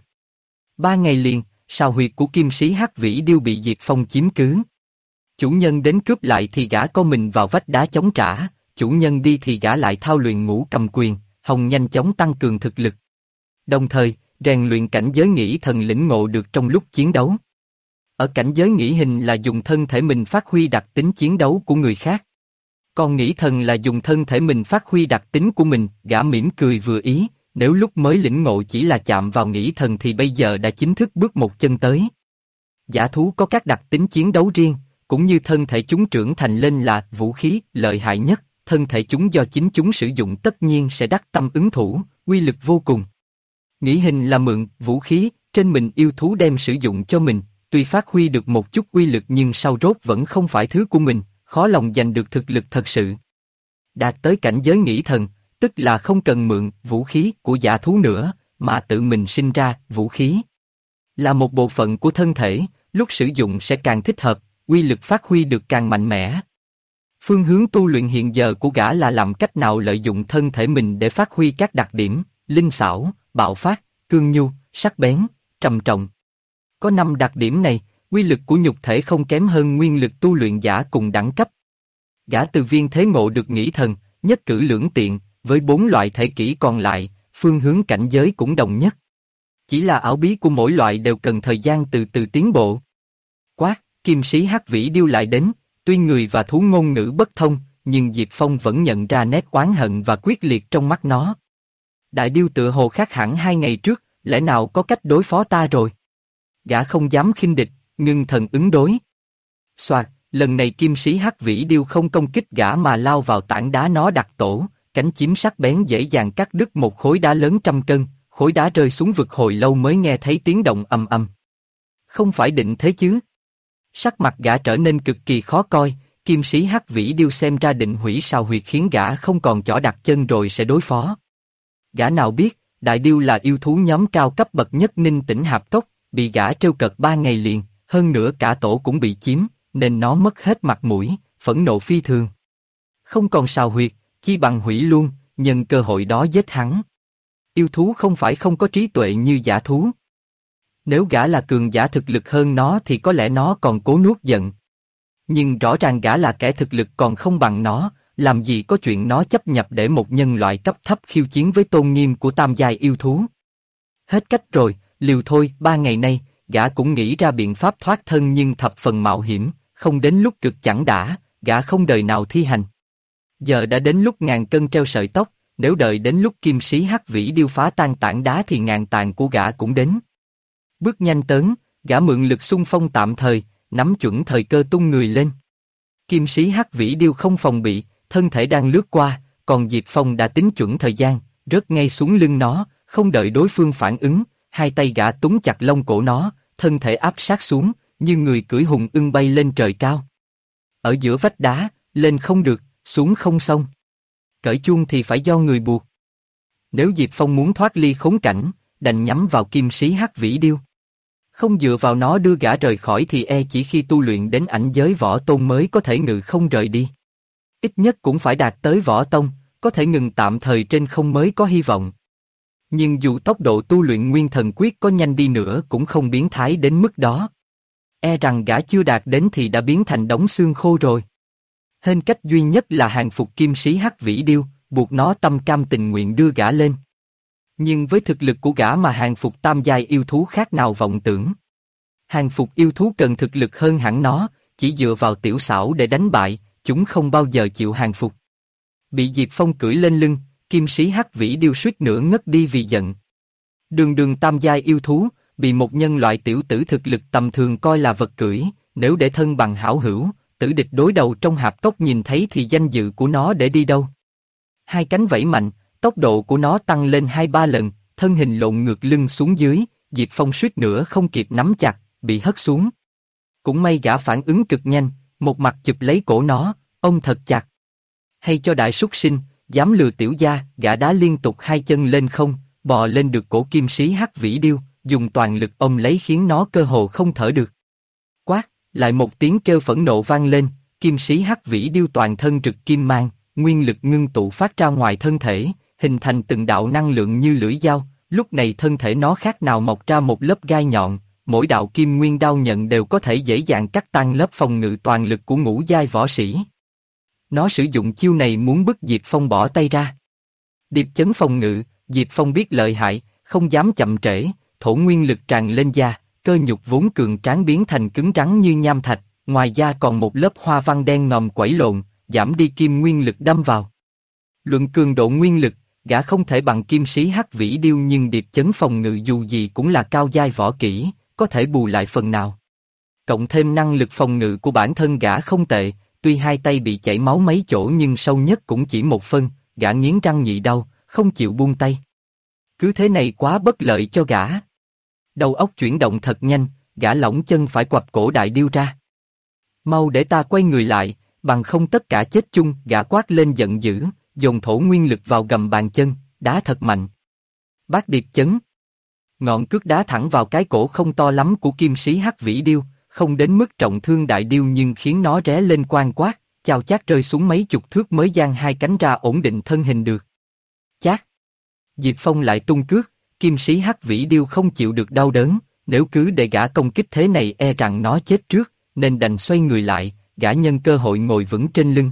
3 ngày liền, sào huyệt của kim sĩ Hắc Vĩ Điêu bị Diệp Phong chiếm cứ. Chủ nhân đến cướp lại thì gã co mình vào vách đá chống trả, chủ nhân đi thì gã lại thao luyện ngũ cầm quyền, hồng nhanh chóng tăng cường thực lực. Đồng thời, rèn luyện cảnh giới nghĩ thần lĩnh ngộ được trong lúc chiến đấu. Ở cảnh giới nghĩ hình là dùng thân thể mình phát huy đặc tính chiến đấu của người khác. Còn nghĩ thần là dùng thân thể mình phát huy đặc tính của mình, gã mỉm cười vừa ý, nếu lúc mới lĩnh ngộ chỉ là chạm vào nghĩ thần thì bây giờ đã chính thức bước một chân tới. Dã thú có các đặc tính chiến đấu riêng, cũng như thân thể chúng trưởng thành lên là vũ khí lợi hại nhất, thân thể chúng do chính chúng sử dụng tất nhiên sẽ đắc tâm ứng thủ, uy lực vô cùng. Nghĩ hình là mượn vũ khí trên mình yêu thú đem sử dụng cho mình, tuy phát huy được một chút uy lực nhưng sau rốt vẫn không phải thứ của mình, khó lòng giành được thực lực thật sự. Đạt tới cảnh giới nghĩ thần, tức là không cần mượn vũ khí của dã thú nữa, mà tự mình sinh ra vũ khí. Là một bộ phận của thân thể, lúc sử dụng sẽ càng thích hợp, uy lực phát huy được càng mạnh mẽ. Phương hướng tu luyện hiện giờ của gã là làm cách nào lợi dụng thân thể mình để phát huy các đặc điểm, linh xảo, bạo phát, cương nhu, sắc bén, trầm trọng. Có 5 đặc điểm này, uy lực của nhục thể không kém hơn nguyên lực tu luyện giả cùng đẳng cấp. Gã từ viên thế ngộ được nghĩ thần, nhất cử lưỡng tiện, với 4 loại thể kỹ còn lại, phương hướng cảnh giới cũng đồng nhất. Chỉ là ảo bí của mỗi loại đều cần thời gian từ từ tiến bộ. Quát, kim sĩ Hắc Vĩ Điêu lại đến, tuy người và thú ngôn ngữ bất thông, nhưng Diệp Phong vẫn nhận ra nét oán hận và quyết liệt trong mắt nó. Đại điêu tựa hồ khác hẳn 2 ngày trước, lẽ nào có cách đối phó ta rồi? Gã không dám khinh địch, ngưng thần ứng đối. Soạt, lần này kim sĩ Hắc Vĩ Điêu không công kích gã mà lao vào tảng đá nó đặt tổ, cánh chím sắc bén dễ dàng cắt đứt một khối đá lớn 100 cân, khối đá rơi xuống vực hồi lâu mới nghe thấy tiếng động ầm ầm. Không phải định thế chứ? Sắc mặt gã trở nên cực kỳ khó coi, kim sĩ Hắc Vĩ Điêu xem ra định hủy sào huyệt khiến gã không còn chỗ đặt chân rồi sẽ đối phó. Gã nào biết, đại điêu là yêu thú nhóm cao cấp bậc nhất Ninh Tỉnh Hạp Cốc, bị gã trêu cợt 3 ngày liền, hơn nữa cả tổ cũng bị chiếm, nên nó mất hết mặt mũi, phẫn nộ phi thường. Không còn sào huyệt, chi bằng hủy luôn, nhân cơ hội đó giết hắn. Yêu thú không phải không có trí tuệ như dã thú. Nếu gã là cường giả thực lực hơn nó thì có lẽ nó còn cố nuốt giận. Nhưng rõ ràng gã là kẻ thực lực còn không bằng nó, làm gì có chuyện nó chấp nhập để một nhân loại cấp thấp khiêu chiến với tôn nghiêm của tam giai yêu thú. Hết cách rồi, liều thôi. 3 ngày nay, gã cũng nghĩ ra biện pháp thoát thân nhưng thập phần mạo hiểm, không đến lúc cực chẳng đã, gã không đời nào thi hành. Giờ đã đến lúc ngàn cân treo sợi tóc, nếu đợi đến lúc kim sĩ Hắc Vĩ Điêu phá tan tảng đá thì ngàn tàn của gã cũng đến. Bước nhanh tớn, gã mượn lực xung phong tạm thời, nắm chuẩn thời cơ tung người lên. Kim sĩ Hắc Vĩ Điêu không phòng bị, thân thể đang lướt qua, còn Diệp Phong đã tính chuẩn thời gian, rớt ngay xuống lưng nó, không đợi đối phương phản ứng, hai tay gã túm chặt lông cổ nó, thân thể áp sát xuống, như người cưỡi hùng ưng bay lên trời cao. Ở giữa vách đá, lên không được, xuống không xong. Cởi chuông thì phải do người buộc. Nếu Diệp Phong muốn thoát ly khốn cảnh, đành nhắm vào kim sĩ Hắc Vĩ Điêu. Không dựa vào nó đưa gã rời khỏi thì chỉ khi tu luyện đến ảnh giới võ tôn mới có thể ngự không rời đi. Ít nhất cũng phải đạt tới võ tông, có thể ngừng tạm thời trên không mới có hy vọng. Nhưng dù tốc độ tu luyện nguyên thần quyết có nhanh đi nữa cũng không biến thái đến mức đó. Rằng gã chưa đạt đến thì đã biến thành đống xương khô rồi. Hên cách duy nhất là hàng phục kim sĩ Hắc Vĩ Điêu, buộc nó tâm cam tình nguyện đưa gã lên. Nhưng với thực lực của gã mà hàng phục tam giai yêu thú khác nào vọng tưởng. Hàng phục yêu thú cần thực lực hơn hẳn nó, chỉ dựa vào tiểu xảo để đánh bại, chúng không bao giờ chịu hàng phục. Bị Diệp Phong cưỡi lên lưng, kim sĩ Hắc Vĩ Điêu suýt nữa ngất đi vì giận. Đường tam giai yêu thú, bị một nhân loại tiểu tử thực lực tầm thường coi là vật cưỡi, nếu để thân bằng hảo hữu, tử địch đối đầu trong hạp cốc nhìn thấy thì danh dự của nó để đi đâu. Hai cánh vẫy mạnh, tốc độ của nó tăng lên 2-3 lần, thân hình lộn ngược lưng xuống dưới, Diệp Phong suýt nữa không kịp nắm chặt, bị hất xuống. Cũng may gã phản ứng cực nhanh, một mặt chụp lấy cổ nó, ôm thật chặt. Hay cho đại súc sinh, dám lừa tiểu gia, gã đá liên tục 2 chân lên không, bò lên được cổ kim sĩ Hắc Vĩ Điêu, dùng toàn lực ôm lấy khiến nó cơ hồ không thở được. Quát, lại một tiếng kêu phẫn nộ vang lên, kim sĩ Hắc Vĩ Điêu toàn thân rực kim mang, nguyên lực ngưng tụ phát ra ngoài thân thể, hình thành từng đạo năng lượng như lưỡi dao, lúc này thân thể nó khác nào mọc ra một lớp gai nhọn, mỗi đạo kim nguyên đao nhận đều có thể dễ dàng cắt tan lớp phòng ngự toàn lực của ngũ giai võ sĩ. Nó sử dụng chiêu này muốn bức Diệp Phong bỏ tay ra. Điệp chấn phòng ngự, Diệp Phong biết lợi hại, không dám chậm trễ, thổ nguyên lực tràn lên da, cơ nhục vốn cường tráng biến thành cứng rắn như nham thạch, ngoài da còn một lớp hoa văn đen ngòm quẩy lộn, giảm đi kim nguyên lực đâm vào. Luận cường độ nguyên lực, gã không thể bằng kim sĩ hắc vĩ điêu nhưng điệp chấn phòng ngự dù gì cũng là cao giai võ kỹ, có thể bù lại phần nào. Cộng thêm năng lực phòng ngự của bản thân gã không tệ, tuy hai tay bị chảy máu mấy chỗ nhưng sâu nhất cũng chỉ một phân, gã nghiến răng nhị đau, không chịu buông tay. Cứ thế này quá bất lợi cho gã. Đầu óc chuyển động thật nhanh, gã lỏng chân phải quặp cổ đại điêu ra. Mau để ta quay người lại, bằng không tất cả chết chung, gã quát lên giận dữ, dồn thổ nguyên lực vào gầm bàn chân, đá thật mạnh. Bát điệp chấn. Ngọn cước đá thẳng vào cái cổ không to lắm của kim sĩ hắc vĩ điêu, không đến mức trọng thương đại điêu nhưng khiến nó ré lên quang quát, chao chát rơi xuống mấy chục thước mới giang hai cánh ra ổn định thân hình được. Chát. Diệp Phong lại tung cước, kim sĩ hắc vĩ điêu không chịu được đau đớn, nếu cứ để gã công kích thế này e rằng nó chết trước, nên đành xoay người lại, gã nhân cơ hội ngồi vững trên lưng.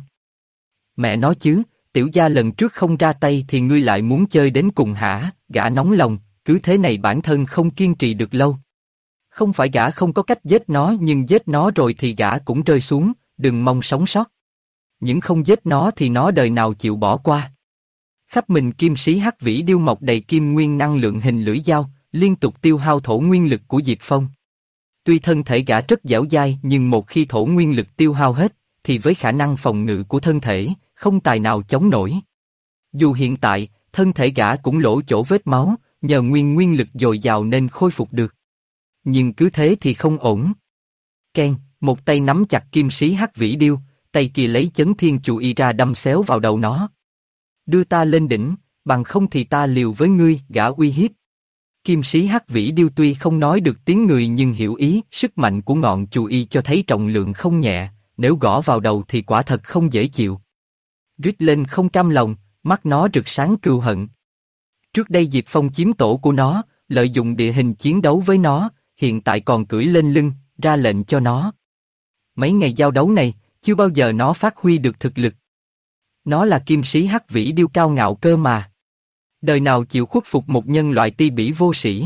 Mẹ nó chứ, tiểu gia lần trước không ra tay thì ngươi lại muốn chơi đến cùng hả? Gã nóng lòng, cứ thế này bản thân không kiên trì được lâu. Không phải gã không có cách giết nó nhưng giết nó rồi thì gã cũng rơi xuống, đừng mong sống sót. Những không giết nó thì nó đời nào chịu bỏ qua. Khắp mình kim sĩ hắc vĩ điêu mọc đầy kim nguyên năng lượng hình lưỡi dao, liên tục tiêu hao thổ nguyên lực của Diệp Phong. Tuy thân thể gã rất dẻo dai nhưng một khi thổ nguyên lực tiêu hao hết, thì với khả năng phòng ngự của thân thể, không tài nào chống nổi. Dù hiện tại, thân thể gã cũng lỗ chỗ vết máu, nhờ nguyên lực dồi dào nên khôi phục được. Nhưng cứ thế thì không ổn. Ken, một tay nắm chặt kim sĩ hắc vĩ điêu, tay kia lấy chấn thiên chù y ra đâm xéo vào đầu nó. Đưa ta lên đỉnh, bằng không thì ta liều với ngươi, gã uy hiếp. Kim sĩ hắc vĩ điêu tuy không nói được tiếng người nhưng hiểu ý, sức mạnh của ngọn chù y cho thấy trọng lượng không nhẹ, nếu gõ vào đầu thì quả thật không dễ chịu. Rít lên không cam lòng, mắt nó rực sáng cừu hận. Trước đây Diệp Phong chiếm tổ của nó, lợi dụng địa hình chiến đấu với nó, hiện tại còn cưỡi lên lưng, ra lệnh cho nó. Mấy ngày giao đấu này, chưa bao giờ nó phát huy được thực lực. Nó là kim sĩ hắc vĩ điêu cao ngạo cơ mà. Đời nào chịu khuất phục một nhân loại ti bỉ vô sĩ.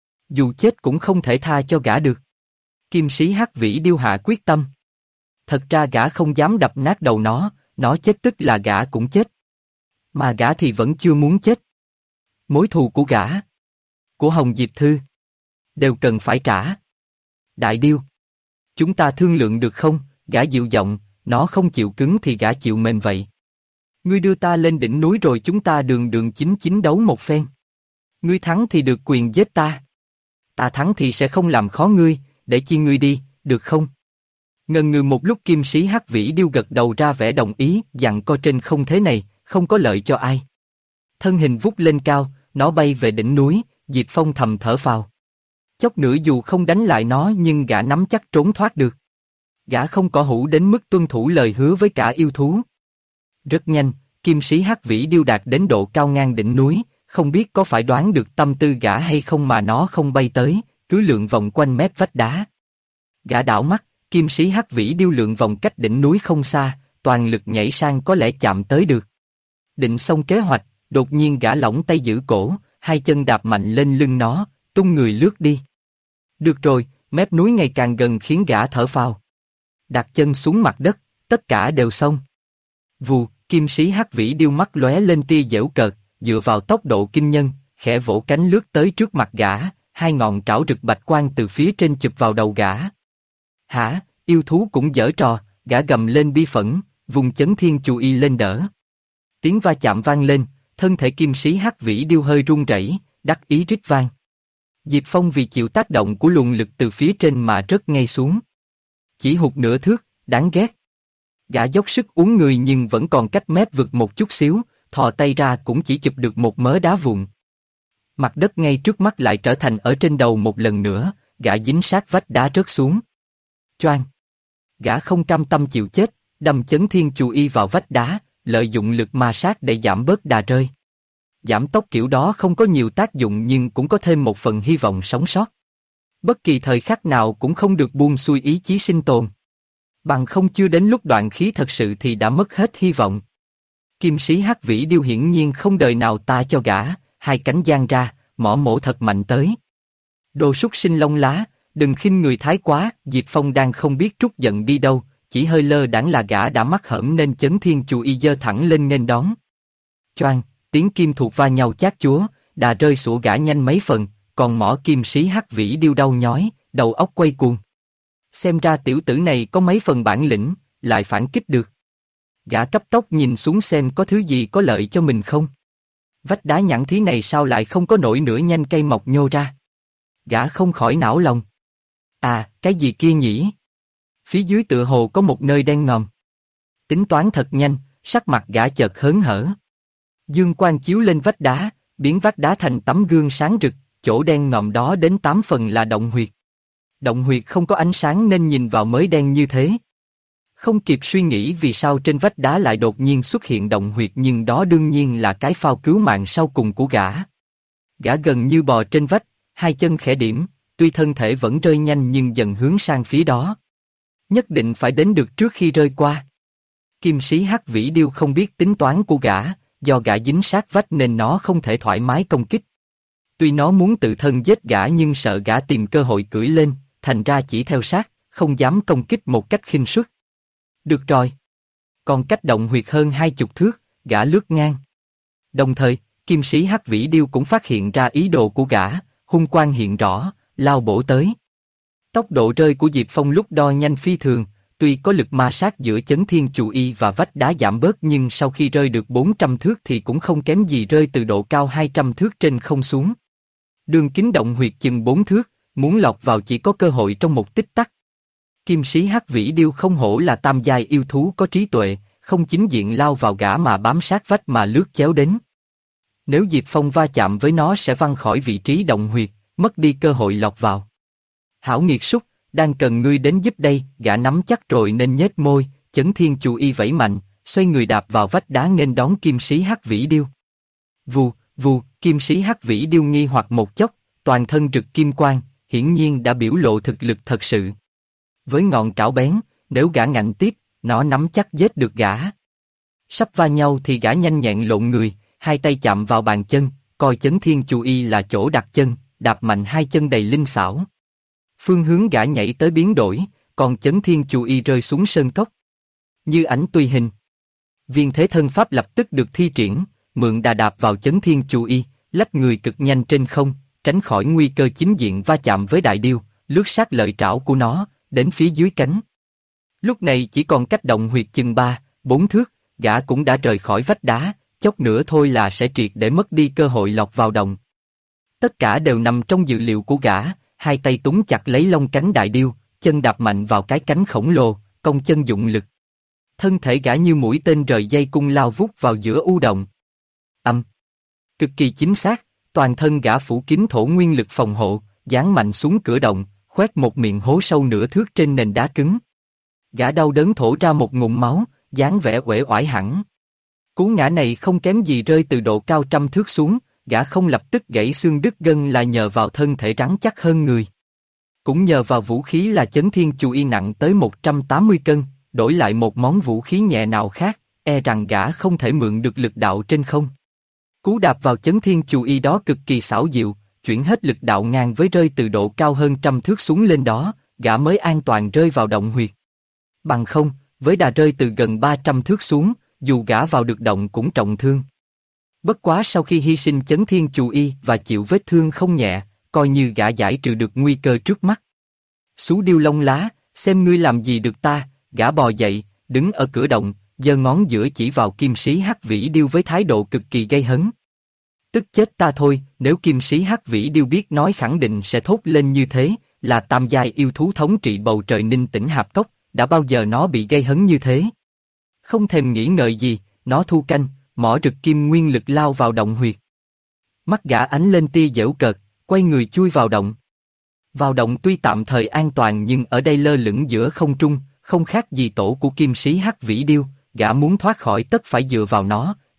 Dù chết cũng không thể tha cho gã được. Kim sĩ hắc vĩ điêu hạ quyết tâm. Thật ra gã không dám đập nát đầu nó chết tức là gã cũng chết. Mà gã thì vẫn chưa muốn chết. Mối thù của gã, của Hồng Diệp Thư, đều cần phải trả. Đại điêu, chúng ta thương lượng được không? Gã dịu giọng, nó không chịu cứng thì gã chịu mềm vậy. Ngươi đưa ta lên đỉnh núi rồi chúng ta đường chính đấu một phen. Ngươi thắng thì được quyền giết ta. Ta thắng thì sẽ không làm khó ngươi, để chi ngươi đi, được không? Ngần ngừ một lúc kim sĩ hắc vĩ điêu gật đầu ra vẻ đồng ý, dặn co trên không thế này, không có lợi cho ai. Thân hình vút lên cao, nó bay về đỉnh núi, Diệp Phong thầm thở phào. Chốc nữa dù không đánh lại nó nhưng gã nắm chắc trốn thoát được. Gã không có hữu đến mức tuân thủ lời hứa với cả yêu thú. Rất nhanh, kim sĩ hắc vĩ điêu đạt đến độ cao ngang đỉnh núi, không biết có phải đoán được tâm tư gã hay không mà nó không bay tới, cứ lượn vòng quanh mép vách đá. Gã đảo mắt, kim sĩ hắc vĩ điêu lượn vòng cách đỉnh núi không xa, toàn lực nhảy sang có lẽ chạm tới được. Định xong kế hoạch, đột nhiên gã lỏng tay giữ cổ, hai chân đạp mạnh lên lưng nó, tung người lướt đi. Được rồi, mép núi ngày càng gần khiến gã thở phào. Đặt chân xuống mặt đất, tất cả đều xong. Vù, kim sĩ hắc vĩ điêu mắt lóe lên tia giễu cợt, dựa vào tốc độ kinh nhân, khẽ vỗ cánh lướt tới trước mặt gã, hai ngọn trảo rực bạch quang từ phía trên chụp vào đầu gã. Hả, yêu thú cũng giở trò, gã gầm lên bi phẫn, vùng chấn thiên chù y lên đỡ. Tiếng va chạm vang lên, thân thể kim sĩ hắc vĩ điêu hơi run rẩy, đắc ý rít vang. Diệp Phong vì chịu tác động của luồng lực từ phía trên mà rớt ngay xuống. Chỉ hụt nửa thước, đáng ghét. Gã dốc sức uốn người nhưng vẫn còn cách mép vực một chút xíu, thò tay ra cũng chỉ chụp được một mớ đá vụn. Mặt đất ngay trước mắt lại trở thành ở trên đầu một lần nữa, gã dính sát vách đá rớt xuống. Choang! Gã không cam tâm chịu chết, đâm chấn thiên chù y vào vách đá, lợi dụng lực ma sát để giảm bớt đà rơi. giảm tốc kiểu đó không có nhiều tác dụng nhưng cũng có thêm một phần hy vọng sống sót. Bất kỳ thời khắc nào cũng không được buông xuôi ý chí sinh tồn. Bằng không chưa đến lúc đoạn khí thật sự thì đã mất hết hy vọng. Kim sĩ Hắc Vĩ Điêu hiển nhiên không đời nào ta cho gã, hai cánh giang ra, mỏ mổ thật mạnh tới. Đồ súc sinh lông lá, đừng khinh người thái quá, Diệp Phong đang không biết trút giận đi đâu, chỉ hơi lơ đãng là gã đã mắc hởm nên Chấn Thiên Chù Y giơ thẳng lên nghênh đón. Choang, tiếng kim thuộc va nhau chát chúa, đà rơi sủa gã nhanh mấy phần, còn mỏ kim sĩ Hắc Vĩ Điêu đau nhói, đầu óc quay cuồng. Xem ra tiểu tử này có mấy phần bản lĩnh, lại phản kích được. Gã cấp tốc nhìn xuống xem có thứ gì có lợi cho mình không. Vách đá nhẵn thí này sao lại không có nổi nửa nhanh cây mọc nhô ra. Gã không khỏi não lòng. À, cái gì kia nhỉ? Phía dưới tựa hồ có một nơi đen ngòm. Tính toán thật nhanh, sắc mặt gã chợt hớn hở. Dương quang chiếu lên vách đá, biến vách đá thành tấm gương sáng rực, chỗ đen ngòm đó đến 8 phần là động huyệt. Động huyệt không có ánh sáng nên nhìn vào mới đen như thế. Không kịp suy nghĩ vì sao trên vách đá lại đột nhiên xuất hiện động huyệt nhưng đó đương nhiên là cái phao cứu mạng sau cùng của gã. Gã gần như bò trên vách, hai chân khẽ điểm, tuy thân thể vẫn rơi nhanh nhưng dần hướng sang phía đó. Nhất định phải đến được trước khi rơi qua. Kim sĩ Hắc Vĩ Điêu không biết tính toán của gã, do gã dính sát vách nên nó không thể thoải mái công kích. Tuy nó muốn tự thân giết gã nhưng sợ gã tìm cơ hội cưỡi lên, thành ra chỉ theo sát, không dám công kích một cách khinh suất. Được rồi. Còn cách động huyệt hơn 20 thước, gã lướt ngang. Đồng thời, kim sĩ Hắc Vĩ Điêu cũng phát hiện ra ý đồ của gã, hung quang hiện rõ, lao bổ tới. Tốc độ rơi của Diệp Phong lúc đo nhanh phi thường, tuy có lực ma sát giữa Chấn Thiên Chù Y và vách đá giảm bớt nhưng sau khi rơi được 400 thước thì cũng không kém gì rơi từ độ cao 200 thước trên không xuống. Đường kính động huyệt chừng 4 thước, muốn lọt vào chỉ có cơ hội trong một tích tắc. Kim sĩ Hắc Vĩ Điêu không hổ là tam giai yêu thú có trí tuệ, không chính diện lao vào gã mà bám sát vách mà lướt chéo đến. Nếu Diệp Phong va chạm với nó sẽ văng khỏi vị trí động huyệt, mất đi cơ hội lọt vào. Hảo nghiệt súc, đang cần ngươi đến giúp đây, gã nắm chắc rồi nên nhếch môi, Chấn Thiên Chù Y vẫy mạnh, xoay người đạp vào vách đá nghênh đón kim sĩ Hắc Vĩ Điêu. Vù, vù, kim sĩ Hắc Vĩ Điêu nghi hoặc một chốc, toàn thân rực kim quang, hiển nhiên đã biểu lộ thực lực thật sự. Với ngọn trảo bén, nếu gã ngạnh tiếp, nó nắm chắc giết được gã. Sắp va nhau thì gã nhanh nhẹn lộn người, hai tay chạm vào bàn chân, coi Chấn Thiên Chù Y là chỗ đặt chân, đạp mạnh hai chân đầy linh xảo. Phương hướng gã nhảy tới biến đổi, còn Chấn Thiên Chù Y rơi xuống sơn cốc. Như ảnh tùy hình. Viên thế thân pháp lập tức được thi triển, mượn đà đạp vào Chấn Thiên Chù Y, lách người cực nhanh trên không, tránh khỏi nguy cơ chính diện va chạm với đại điêu, lướt sát lợi trảo của nó, đến phía dưới cánh. Lúc này chỉ còn cách động huyệt chừng 3-4 thước, gã cũng đã rời khỏi vách đá, chốc nữa thôi là sẽ triệt để mất đi cơ hội lọt vào động. Tất cả đều nằm trong dự liệu của gã, hai tay túng chặt lấy lông cánh đại điêu, chân đạp mạnh vào cái cánh khổng lồ, cong chân dụng lực. Thân thể gã như mũi tên rời dây cung lao vút vào giữa u động. Cực kỳ chính xác, toàn thân gã phủ kín thổ nguyên lực phòng hộ, giáng mạnh xuống cửa động, khoét một miệng hố sâu nửa thước trên nền đá cứng. Gã đau đớn thổ ra một ngụm máu, dáng vẻ uể oải hẳn. Cú ngã này không kém gì rơi từ độ cao 100 thước xuống, gã không lập tức gãy xương đứt gân là nhờ vào thân thể rắn chắc hơn người. Cũng nhờ vào vũ khí là Chấn Thiên Chù Y nặng tới 180 cân, đổi lại một món vũ khí nhẹ nào khác, e rằng gã không thể mượn được lực đạo trên không. Cú đạp vào Chấn Thiên Chù Y đó cực kỳ xảo diệu, chuyển hết lực đạo ngang với rơi từ độ cao hơn 100 thước xuống lên đó, gã mới an toàn rơi vào động huyệt. Bằng không, với đà rơi từ gần 300 thước xuống, dù gã vào được động cũng trọng thương. Bất quá sau khi hy sinh Chấn Thiên Chù Y và chịu vết thương không nhẹ, coi như gã giải trừ được nguy cơ trước mắt. Xú điêu lông lá, xem ngươi làm gì được ta, gã bò dậy, đứng ở cửa động, giơ ngón giữa chỉ vào kim sĩ Hắc Vĩ Điêu với thái độ cực kỳ gây hấn. Tức chết ta thôi, nếu kim sĩ Hắc Vĩ Điêu biết nói khẳng định sẽ thốt lên như thế, là tam giai yêu thú thống trị bầu trời Ninh Tỉnh Hạp Cốc, đã bao giờ nó bị gây hấn như thế. Không thèm nghĩ ngợi gì, nó thu canh, mỏ rực kim nguyên lực lao vào động huyệt. Mắt gã ánh lên tia giễu cợt, quay người chui vào động. Vào động tuy tạm thời an toàn nhưng ở đây lơ lửng giữa không trung, không khác gì tổ của kim sĩ Hắc Vĩ Điêu, gã muốn thoát khỏi tất phải dựa vào nó,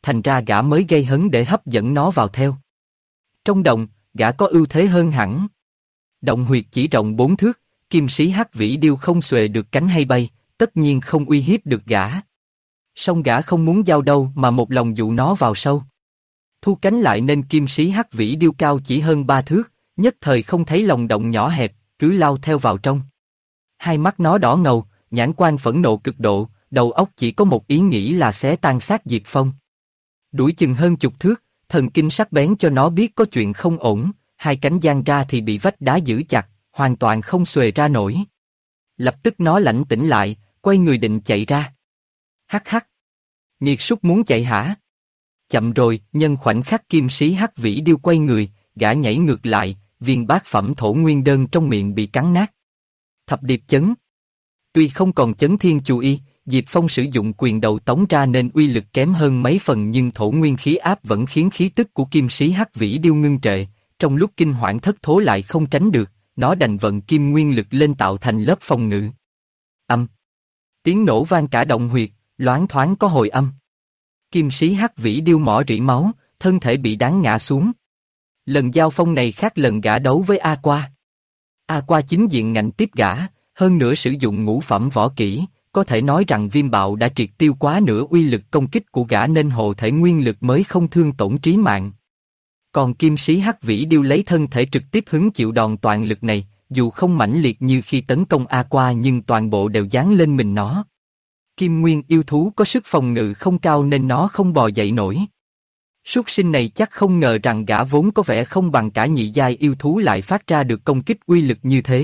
thành ra gã mới gây hấn để hấp dẫn nó vào theo. Trong động, gã có ưu thế hơn hẳn. Động huyệt chỉ rộng 4 thước, kim sĩ hắc vĩ điêu không xuề được cánh hay bay, tất nhiên không uy hiếp được gã. Song gã không muốn giao đâu mà một lòng dụ nó vào sâu. Thu cánh lại nên kim sĩ hắc vĩ điêu cao chỉ hơn 3 thước, nhất thời không thấy lòng động nhỏ hẹp, cứ lao theo vào trong. Hai mắt nó đỏ ngầu, nhãn quan phẫn nộ cực độ, đầu óc chỉ có một ý nghĩ là xé tan xác Diệp Phong. Đuổi chừng hơn chục thước, thần kinh sắc bén cho nó biết có chuyện không ổn, hai cánh giang ra thì bị vách đá giữ chặt, hoàn toàn không xuề ra nổi. Lập tức nó lãnh tỉnh lại, quay người định chạy ra. Hắc hắc! Nghiệt súc muốn chạy hả? Chậm rồi, nhân khoảnh khắc kim sĩ hắc vĩ điêu quay người, gã nhảy ngược lại, viên bát phẩm thổ nguyên đơn trong miệng bị cắn nát. Thập điệp chấn. Tuy không còn chấn thiên chú ý, Diệp Phong sử dụng quyền đầu tống ra nên uy lực kém hơn mấy phần nhưng thổ nguyên khí áp vẫn khiến khí tức của kim sĩ hắc vĩ điêu ngưng trệ, trong lúc kinh hoảng thất thố lại không tránh được, nó đành vận kim nguyên lực lên tạo thành lớp phòng ngự. Âm. Tiếng nổ vang cả động huyệt, loáng thoáng có hồi âm. Kim sĩ hắc vĩ điêu mỏ rỉ máu, thân thể bị đá ngã xuống. Lần giao phong này khác lần gã đấu với A Qua. A Qua chính diện ngạnh tiếp gã, hơn nữa sử dụng ngũ phẩm võ kỹ, có thể nói rằng viêm bạo đã triệt tiêu quá nửa uy lực công kích của gã nên hộ thể nguyên lực mới không thương tổn trí mạng. Còn kim sĩ hắc vĩ điêu lấy thân thể trực tiếp hứng chịu đòn toàn lực này, dù không mãnh liệt như khi tấn công A Qua nhưng toàn bộ đều giáng lên mình nó. Kim nguyên yêu thú có sức phòng ngự không cao nên nó không bò dậy nổi. Súc sinh này chắc không ngờ rằng gã vốn có vẻ không bằng cả nhị giai yêu thú lại phát ra được công kích uy lực như thế.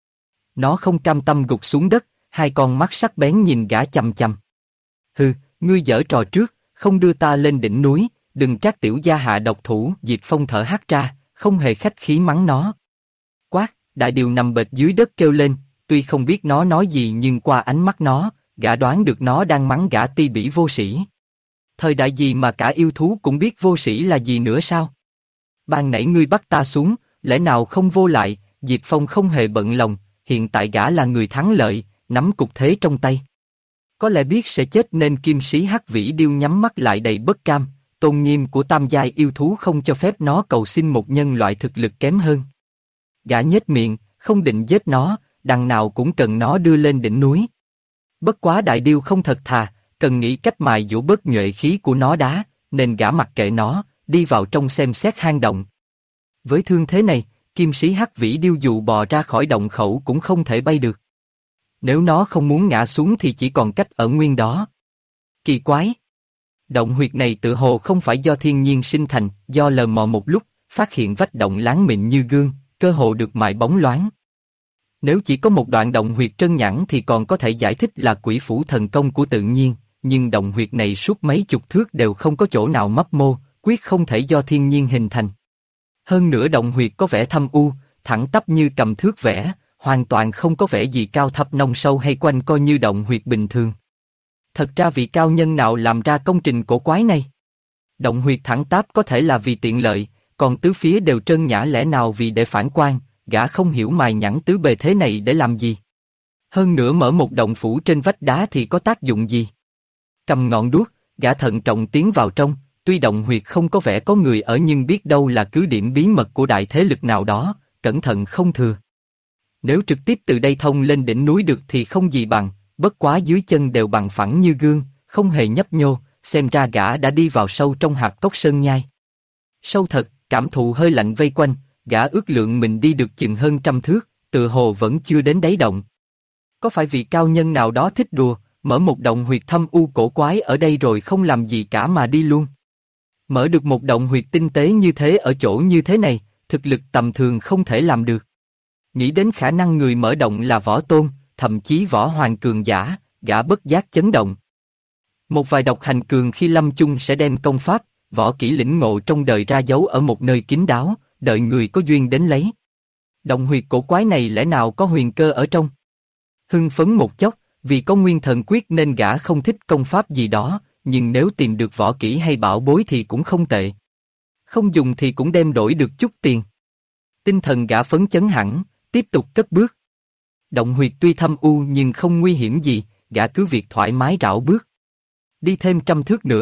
Nó không cam tâm gục xuống đất, hai con mắt sắc bén nhìn gã chằm chằm. Hừ, ngươi giở trò trước, không đưa ta lên đỉnh núi, đừng trách tiểu gia hạ độc thủ. Diệp Phong thở hắt ra, không hề khách khí mắng nó. Quát, đại điều nằm bệt dưới đất kêu lên, tuy không biết nó nói gì nhưng qua ánh mắt nó, gã đoán được nó đang mắng gã ti bỉ vô sĩ. Thời đại gì mà cả yêu thú cũng biết vô sĩ là gì nữa sao? Ban nãy ngươi bắt ta xuống, lẽ nào không vô lại? Diệp Phong không hề bận lòng, hiện tại gã là người thắng lợi, nắm cục thế trong tay. Có lẽ biết sẽ chết nên kim sĩ hắc vĩ điêu nhắm mắt lại đầy bất cam, tôn nghiêm của tam giai yêu thú không cho phép nó cầu xin một nhân loại thực lực kém hơn. Gã nhếch miệng, không định giết nó, đằng nào cũng cần nó đưa lên đỉnh núi. Bất quá đại điêu không thật thà, cần nghĩ cách mài dũa bớt nhuệ khí của nó đá, nên gã mặc kệ nó, đi vào trong xem xét hang động. Với thương thế này, kim sĩ hắc vĩ điêu dù bò ra khỏi động khẩu cũng không thể bay được. Nếu nó không muốn ngã xuống thì chỉ còn cách ở nguyên đó. Kỳ quái! Động huyệt này tự hồ không phải do thiên nhiên sinh thành, do lờ mò một lúc, phát hiện vách động láng mịn như gương, cơ hồ được mài bóng loáng. Nếu chỉ có một đoạn động huyệt trơn nhẵn thì còn có thể giải thích là quỷ phủ thần công của tự nhiên, nhưng động huyệt này suốt mấy chục thước đều không có chỗ nào mấp mô, quyết không thể do thiên nhiên hình thành. Hơn nữa động huyệt có vẻ thâm u, thẳng tắp như cầm thước vẽ, hoàn toàn không có vẻ gì cao thấp nông sâu hay quanh co như động huyệt bình thường. Thật ra vị cao nhân nào làm ra công trình cổ quái này? Động huyệt thẳng tắp có thể là vì tiện lợi, còn tứ phía đều trơn nhã lẽ nào vì để phản quang, gã không hiểu mài nhẵn tứ bề thế này để làm gì. Hơn nữa mở một động phủ trên vách đá thì có tác dụng gì? Cầm ngọn đuốc, gã thận trọng tiến vào trong, tuy động huyệt không có vẻ có người ở nhưng biết đâu là cứ điểm bí mật của đại thế lực nào đó, cẩn thận không thừa. Nếu trực tiếp từ đây thông lên đỉnh núi được thì không gì bằng, bất quá dưới chân đều bằng phẳng như gương, không hề nhấp nhô, xem ra gã đã đi vào sâu trong hạp cốc sơn nhai. Sâu thật, cảm thụ hơi lạnh vây quanh, gã ước lượng mình đi được chừng hơn 100 thước, tự hồ vẫn chưa đến đáy động. Có phải vị cao nhân nào đó thích đùa, mở một động huyệt thâm u cổ quái ở đây rồi không làm gì cả mà đi luôn? Mở được một động huyệt tinh tế như thế ở chỗ như thế này, thực lực tầm thường không thể làm được. Nghĩ đến khả năng người mở động là võ tôn, thậm chí võ hoàng cường giả, gã bất giác chấn động. Một vài độc hành cường khi lâm chung sẽ đem công pháp, võ kỹ lĩnh ngộ trong đời ra giấu ở một nơi kín đáo, đợi người có duyên đến lấy. Động huyệt cổ quái này lẽ nào có huyền cơ ở trong? Hưng phấn một chốc, vì có nguyên thần quyết nên gã không thích công pháp gì đó, nhưng nếu tìm được võ kỹ hay bảo bối thì cũng không tệ. Không dùng thì cũng đem đổi được chút tiền. Tinh thần gã phấn chấn hẳn, tiếp tục cất bước. Động huyệt tuy thâm u nhưng không nguy hiểm gì, gã cứ việc thoải mái rảo bước. Đi thêm 100 thước nữa,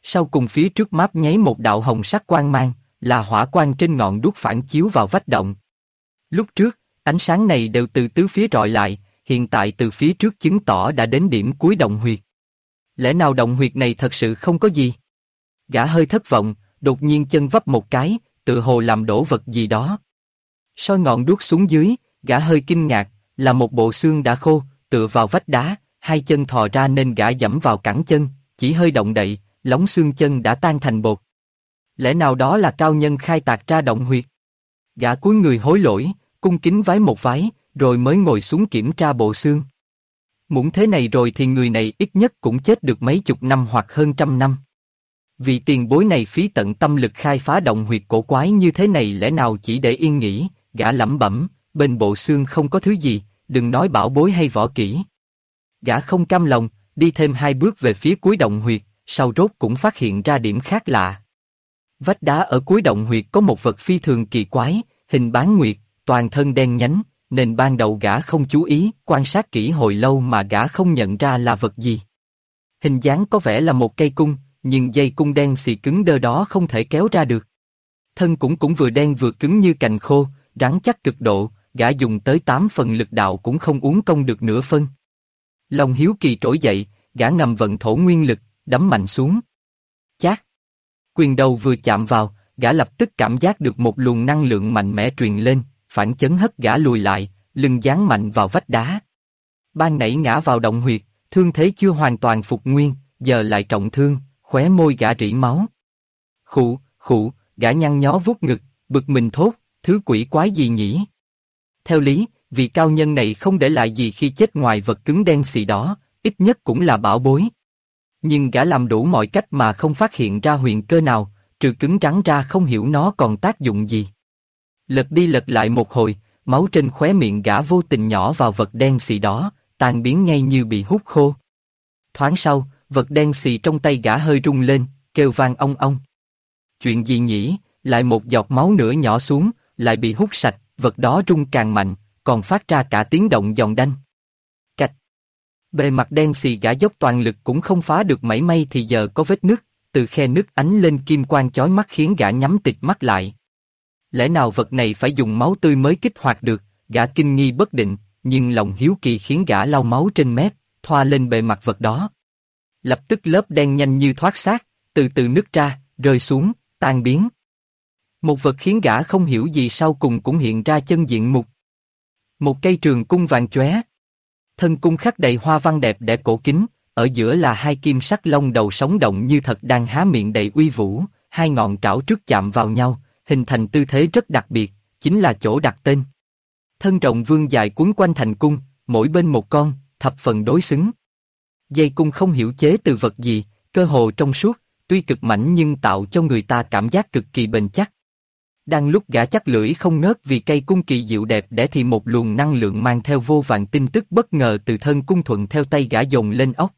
Sau cùng phía trước máp nháy một đạo hồng sắc quang mang, là hỏa quang trên ngọn đuốc phản chiếu vào vách động. Lúc trước, ánh sáng này đều từ tứ phía rọi lại, hiện tại từ phía trước chứng tỏ đã đến điểm cuối động huyệt. Lẽ nào động huyệt này thật sự không có gì? Gã hơi thất vọng, đột nhiên chân vấp một cái, tự hồ làm đổ vật gì đó. Soi ngọn đuốc xuống dưới, gã hơi kinh ngạc, là một bộ xương đã khô, tựa vào vách đá, hai chân thò ra nên gã giẫm vào cẳng chân, chỉ hơi động đậy, lóng xương chân đã tan thành bột. Lẽ nào đó là cao nhân khai tạc ra động huyệt? Gã cúi người hối lỗi, cung kính vái một vái, rồi mới ngồi xuống kiểm tra bộ xương. Muốn thế này rồi thì người này ít nhất cũng chết được mấy chục năm hoặc hơn trăm năm. Vì tiền bối này phí tận tâm lực khai phá động huyệt cổ quái như thế này lẽ nào chỉ để yên nghỉ, gã lẩm bẩm, bên bộ xương không có thứ gì, đừng nói bảo bối hay võ kỹ. Gã không cam lòng, đi thêm 2 bước về phía cuối động huyệt, sau rốt cũng phát hiện ra điểm khác lạ. Vách đá ở cuối động huyệt có một vật phi thường kỳ quái, hình bán nguyệt, toàn thân đen nhánh, nên ban đầu gã không chú ý, quan sát kỹ hồi lâu mà gã không nhận ra là vật gì. Hình dáng có vẻ là một cây cung, nhưng dây cung đen xì cứng đơ đó không thể kéo ra được. Thân cũng vừa đen vừa cứng như cành khô, rắn chắc cực độ, gã dùng tới 8 phần lực đạo cũng không uốn cong được nửa phân. Lòng hiếu kỳ trỗi dậy, gã ngầm vận thổ nguyên lực, đấm mạnh xuống. Chát! Quyền đầu vừa chạm vào, gã lập tức cảm giác được một luồng năng lượng mạnh mẽ truyền lên, phản chấn hất gã lùi lại, lưng giáng mạnh vào vách đá. Ban nãy ngã vào động huyệt, thương thế chưa hoàn toàn phục nguyên, giờ lại trọng thương, khóe môi gã rỉ máu. Khụ, gã nhăn nhó vuốt ngực, bực mình thốt, thứ quỷ quái gì nhỉ? Theo lý, vị cao nhân này không để lại gì khi chết ngoài vật cứng đen xì đó, ít nhất cũng là bảo bối. Nhưng gã làm đủ mọi cách mà không phát hiện ra huyền cơ nào, trừ cứng rắn ra không hiểu nó còn tác dụng gì. Lật đi lật lại một hồi, máu trên khóe miệng gã vô tình nhỏ vào vật đen xì đó, tan biến ngay như bị hút khô. Thoáng sau, vật đen xì trong tay gã hơi rung lên, kêu vang ong ong. Chuyện gì nhỉ? Lại một giọt máu nữa nhỏ xuống, lại bị hút sạch, vật đó rung càng mạnh, còn phát ra cả tiếng động giòn đanh. Cạch. Bề mặt đen xì gã dốc toàn lực cũng không phá được mảy may thì giờ có vết nứt, từ khe nứt ánh lên kim quang chói mắt khiến gã nhắm tịt mắt lại. Lẽ nào vật này phải dùng máu tươi mới kích hoạt được, gã kinh nghi bất định, nhưng lòng hiếu kỳ khiến gã lau máu trên mép, thoa lên bề mặt vật đó. Lập tức lớp đen nhanh như thoát xác, từ từ nứt ra, rơi xuống, tan biến. Một vật khiến gã không hiểu gì sau cùng cũng hiện ra chân diện mục. Một cây trường cung vàng chóe. Thân cung khắc đầy hoa văn đẹp đẽ cổ kính, ở giữa là 2 kim sắc lông đầu sống động như thật đang há miệng đầy uy vũ, 2 ngọn trảo trước chạm vào nhau, hình thành tư thế rất đặc biệt, chính là chỗ đặt tên. Thân rộng vương dài quấn quanh thành cung, mỗi bên một con, thập phần đối xứng. Dây cung không hiểu chế từ vật gì, cơ hồ trong suốt, tuy cực mảnh nhưng tạo cho người ta cảm giác cực kỳ bền chắc. Đang lúc gã chắc lưỡi không ngớt vì cây cung kỳ diệu đẹp đẽ thì một luồng năng lượng mang theo vô vàn tin tức bất ngờ từ thân cung thuận theo tay gã dồn lên óc.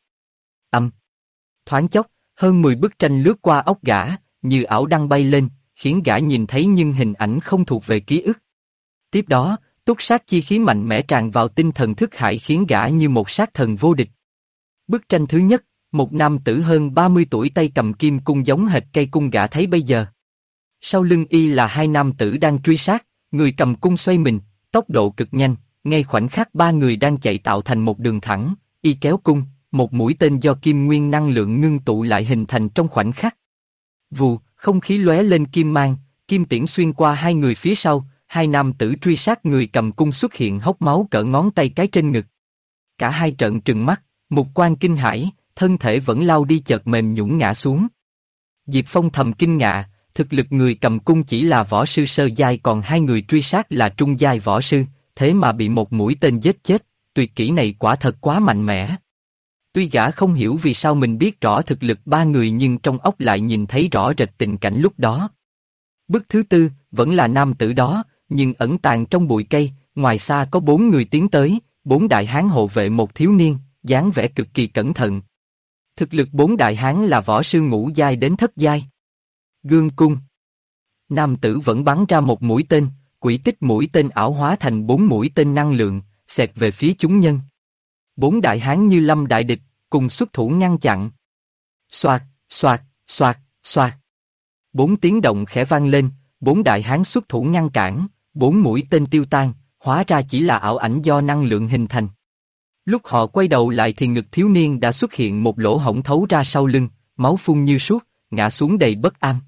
Thoáng chốc, hơn 10 bức tranh lướt qua óc gã, như ảo đăng bay lên, khiến gã nhìn thấy nhưng hình ảnh không thuộc về ký ức. Tiếp đó, túc sát chi khí mạnh mẽ tràn vào tinh thần thức hải khiến gã như một sát thần vô địch. Bức tranh thứ nhất, một nam tử hơn 30 tuổi tay cầm kim cung giống hệt cây cung gã thấy bây giờ. Sau lưng y là 2 nam tử đang truy sát, người cầm cung xoay mình, tốc độ cực nhanh, ngay khoảnh khắc 3 người đang chạy tạo thành một đường thẳng, y kéo cung, một mũi tên do kim nguyên năng lượng ngưng tụ lại hình thành trong khoảnh khắc. Vù, không khí lóe lên kim mang, kim tiễn xuyên qua 2 người phía sau, 2 nam tử truy sát người cầm cung xuất hiện hốc máu cỡ ngón tay cái trên ngực. Cả hai trợn trừng mắt, mục quang kinh hãi, thân thể vẫn lao đi chợt mềm nhũn ngã xuống. Diệp Phong thầm kinh ngạc, thực lực người cầm cung chỉ là võ sư sơ giai còn 2 người truy sát là trung giai võ sư, thế mà bị một mũi tên giết chết, tuyệt kỹ này quả thật quá mạnh mẽ. Tuy gã không hiểu vì sao mình biết rõ thực lực 3 người nhưng trong óc lại nhìn thấy rõ rệt tình cảnh lúc đó. Bức thứ tư, vẫn là nam tử đó, nhưng ẩn tàng trong bụi cây, ngoài xa có 4 người tiến tới, 4 đại hán hộ vệ một thiếu niên, dáng vẻ cực kỳ cẩn thận. Thực lực 4 đại hán là võ sư ngũ giai đến thất giai. Gương cung. Nam tử vẫn bắn ra một mũi tên, quỹ tích mũi tên ảo hóa thành 4 mũi tên năng lượng, xẹt về phía chúng nhân. 4 đại hán như lâm đại địch, cùng xuất thủ ngăn chặn. Xoạt, xoạt, Xoạt, xoạt. 4 tiếng động khẽ vang lên, 4 đại hán xuất thủ ngăn cản, 4 mũi tên tiêu tan, hóa ra chỉ là ảo ảnh do năng lượng hình thành. Lúc họ quay đầu lại thì ngực thiếu niên đã xuất hiện một lỗ hổng thấu ra sau lưng, máu phun như suốt, ngã xuống đầy bất an.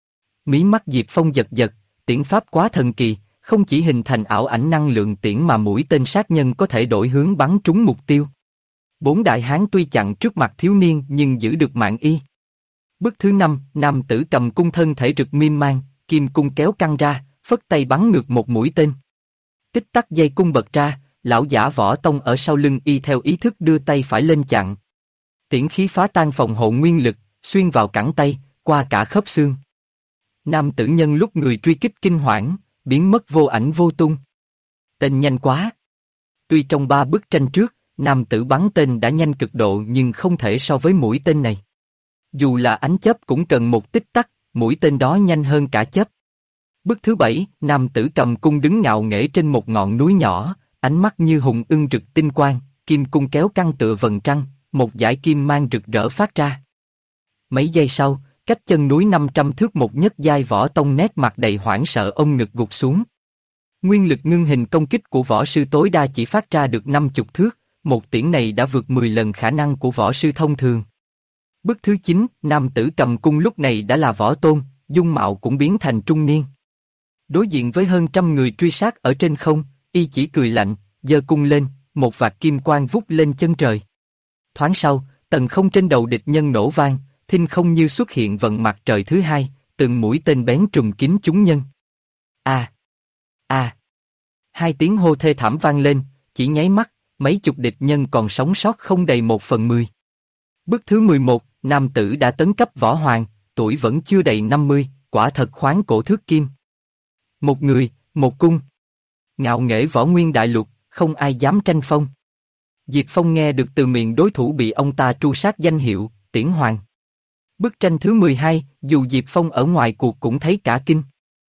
Mí mắt Diệp Phong giật giật, tiễn pháp quá thần kỳ, không chỉ hình thành ảo ảnh năng lượng tiễn mà mũi tên sát nhân có thể đổi hướng bắn trúng mục tiêu. 4 đại hán tuy chặn trước mặt thiếu niên nhưng giữ được mạng y. Bước thứ 5, nam tử cầm cung thân thể rực miên man, kim cung kéo căng ra, phất tay bắn ngược một mũi tên. Tích tắc dây cung bật ra, lão giả Võ Tông ở sau lưng y theo ý thức đưa tay phải lên chặn. Tiễn khí phá tan phòng hộ nguyên lực, xuyên vào cẳng tay, qua cả khớp xương. Nam tử nhân lúc người truy kích kinh hoảng, biến mất vô ảnh vô tung. Tên nhanh quá. Tuy trong 3 bức tranh trước, nam tử bắn tên đã nhanh cực độ nhưng không thể so với mũi tên này. Dù là ánh chớp cũng cần một tích tắc, mũi tên đó nhanh hơn cả chớp. Bức thứ 7, nam tử cầm cung đứng ngạo nghễ trên một ngọn núi nhỏ, ánh mắt như hùng ưng rực tinh quang, kim cung kéo căng tựa vầng trăng, một dải kim mang rực rỡ phát ra. Mấy giây sau, cách chân núi 500 thước một nhất giai Võ Tông nét mặt đầy hoảng sợ ôm ngực gục xuống. Nguyên lực ngưng hình công kích của võ sư tối đa chỉ phát ra được 50 thước, một tiễn này đã vượt 10 lần khả năng của võ sư thông thường. Bức thứ 9, nam tử cầm cung lúc này đã là võ tôn, dung mạo cũng biến thành trung niên. Đối diện với hơn 100 người truy sát ở trên không, y chỉ cười lạnh, giơ cung lên, một vạt kim quang vút lên chân trời. Thoáng sau, tầng không trên đầu địch nhân nổ vang, thinh không như xuất hiện vận mặt trời thứ hai, từng mũi tên bén trùm kín chúng nhân. A, a, 2 tiếng hô thê thảm vang lên, chỉ nháy mắt, mấy chục địch nhân còn sống sót không đầy 1/10. Bước thứ 11, nam tử đã tấn cấp võ hoàng, tuổi vẫn chưa đầy 50, quả thật khoáng cổ thước kim. Một người, một cung. Ngạo nghễ võ nguyên đại lục, không ai dám tranh phong. Diệp Phong nghe được từ miệng đối thủ bị ông ta tru sát danh hiệu, Tiễn Hoàng. Bức tranh thứ 12, dù Diệp Phong ở ngoài cuộc cũng thấy cả kinh.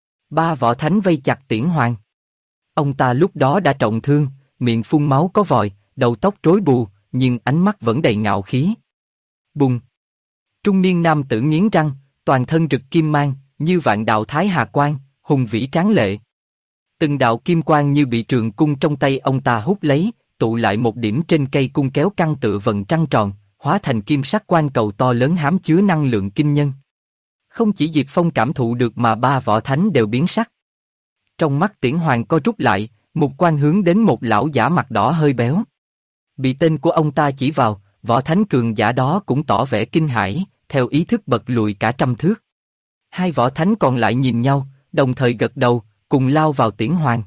3 võ thánh vây chặt Tiễn Hoàng. Ông ta lúc đó đã trọng thương, miệng phun máu có vòi, đầu tóc rối bù, nhưng ánh mắt vẫn đầy ngạo khí. Bùng! Trung niên nam tử nghiến răng, toàn thân rực kim mang, như vạn đạo thái hà quang, hùng vĩ tráng lệ. Từng đạo kim quang như bị trường cung trong tay ông ta hút lấy, tụ lại một điểm trên cây cung kéo căng tựa vầng trăng tròn, hóa thành kim sắc quang cầu to lớn hám chứa năng lượng kinh nhân. Không chỉ Diệp Phong cảm thụ được mà 3 võ thánh đều biến sắc. Trong mắt Tiễn Hoàng co rút lại, một quan hướng đến một lão giả mặt đỏ hơi béo. Bị tên của ông ta chỉ vào, võ thánh cường giả đó cũng tỏ vẻ kinh hãi, theo ý thức bật lùi cả 100 thước. 2 võ thánh còn lại nhìn nhau, đồng thời gật đầu, cùng lao vào Tiễn Hoàng.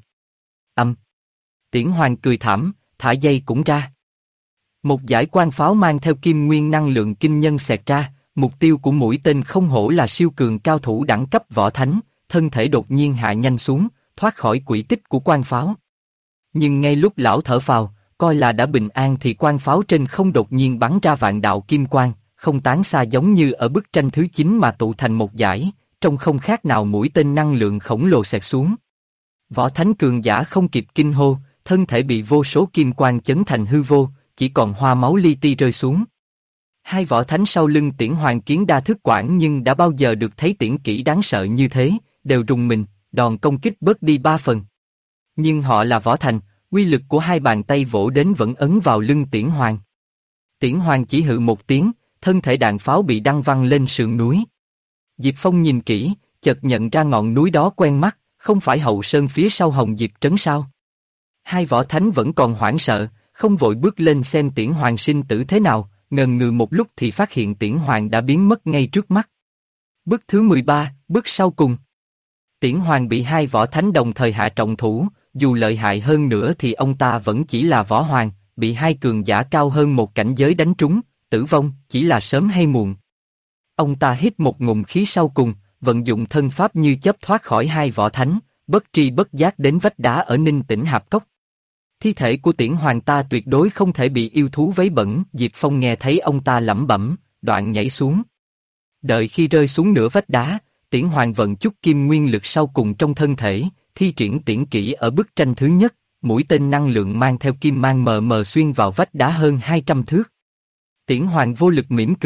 Tiễn Hoàng cười thảm, thả dây cũng ra. Một dải quang pháo mang theo kim nguyên năng lượng kinh nhân xẹt ra, mục tiêu của mũi tên không hổ là siêu cường cao thủ đẳng cấp võ thánh, thân thể đột nhiên hạ nhanh xuống, thoát khỏi quỹ tích của quang pháo. Nhưng ngay lúc lão thở phào, coi là đã bình an thì quang pháo trên không đột nhiên bắn ra vạn đạo kim quang, không tán xa giống như ở bức tranh thứ 9 mà tụ thành một dải, trông không khác nào mũi tên năng lượng khổng lồ xẹt xuống. Võ thánh cường giả không kịp kinh hô, thân thể bị vô số kim quang chấn thành hư vô, chỉ còn hoa máu li ti rơi xuống. 2 võ thánh sau lưng Tiễn Hoàng kiến đa thức quản nhưng đã bao giờ được thấy tiễn kỹ đáng sợ như thế, đều rùng mình, đòn công kích bớt đi 3 phần. Nhưng họ là võ thành, uy lực của 2 bàn tay vỗ đến vẫn ấn vào lưng Tiễn Hoàng. Tiễn Hoàng chỉ hự một tiếng, thân thể đạn pháo bị đăng văng lên sườn núi. Diệp Phong nhìn kỹ, chợt nhận ra ngọn núi đó quen mắt, không phải Hậu Sơn phía sau Hồng Diệp Trấn sao? 2 võ thánh vẫn còn hoảng sợ, không vội bước lên xem Tiễn Hoàng sinh tử thế nào, ngần ngừ một lúc thì phát hiện Tiễn Hoàng đã biến mất ngay trước mắt. Bước thứ 13, bước sau cùng. Tiễn Hoàng bị 2 võ thánh đồng thời hạ trọng thủ, dù lợi hại hơn nữa thì ông ta vẫn chỉ là võ hoàng, bị 2 cường giả cao hơn một cảnh giới đánh trúng, tử vong chỉ là sớm hay muộn. Ông ta hít một ngụm khí sau cùng, vận dụng thân pháp như chớp thoát khỏi 2 võ thánh, bất tri bất giác đến vách đá ở Ninh Tĩnh Hạp Cốc. Thi thể của Tiễn Hoàng ta tuyệt đối không thể bị yêu thú vấy bẩn. Diệp Phong nghe thấy ông ta lẩm bẩm, đoạn nhảy xuống. Đợi khi rơi xuống nửa vách đá, Tiễn Hoàng vận chút kim nguyên lực sau cùng trong thân thể, thi triển tiễn kỹ ở bức tranh thứ nhất, mũi tên năng lượng mang theo kim mang mờ mờ xuyên vào vách đá hơn 200 thước. Tiễn Hoàng vô lực mỉm cười,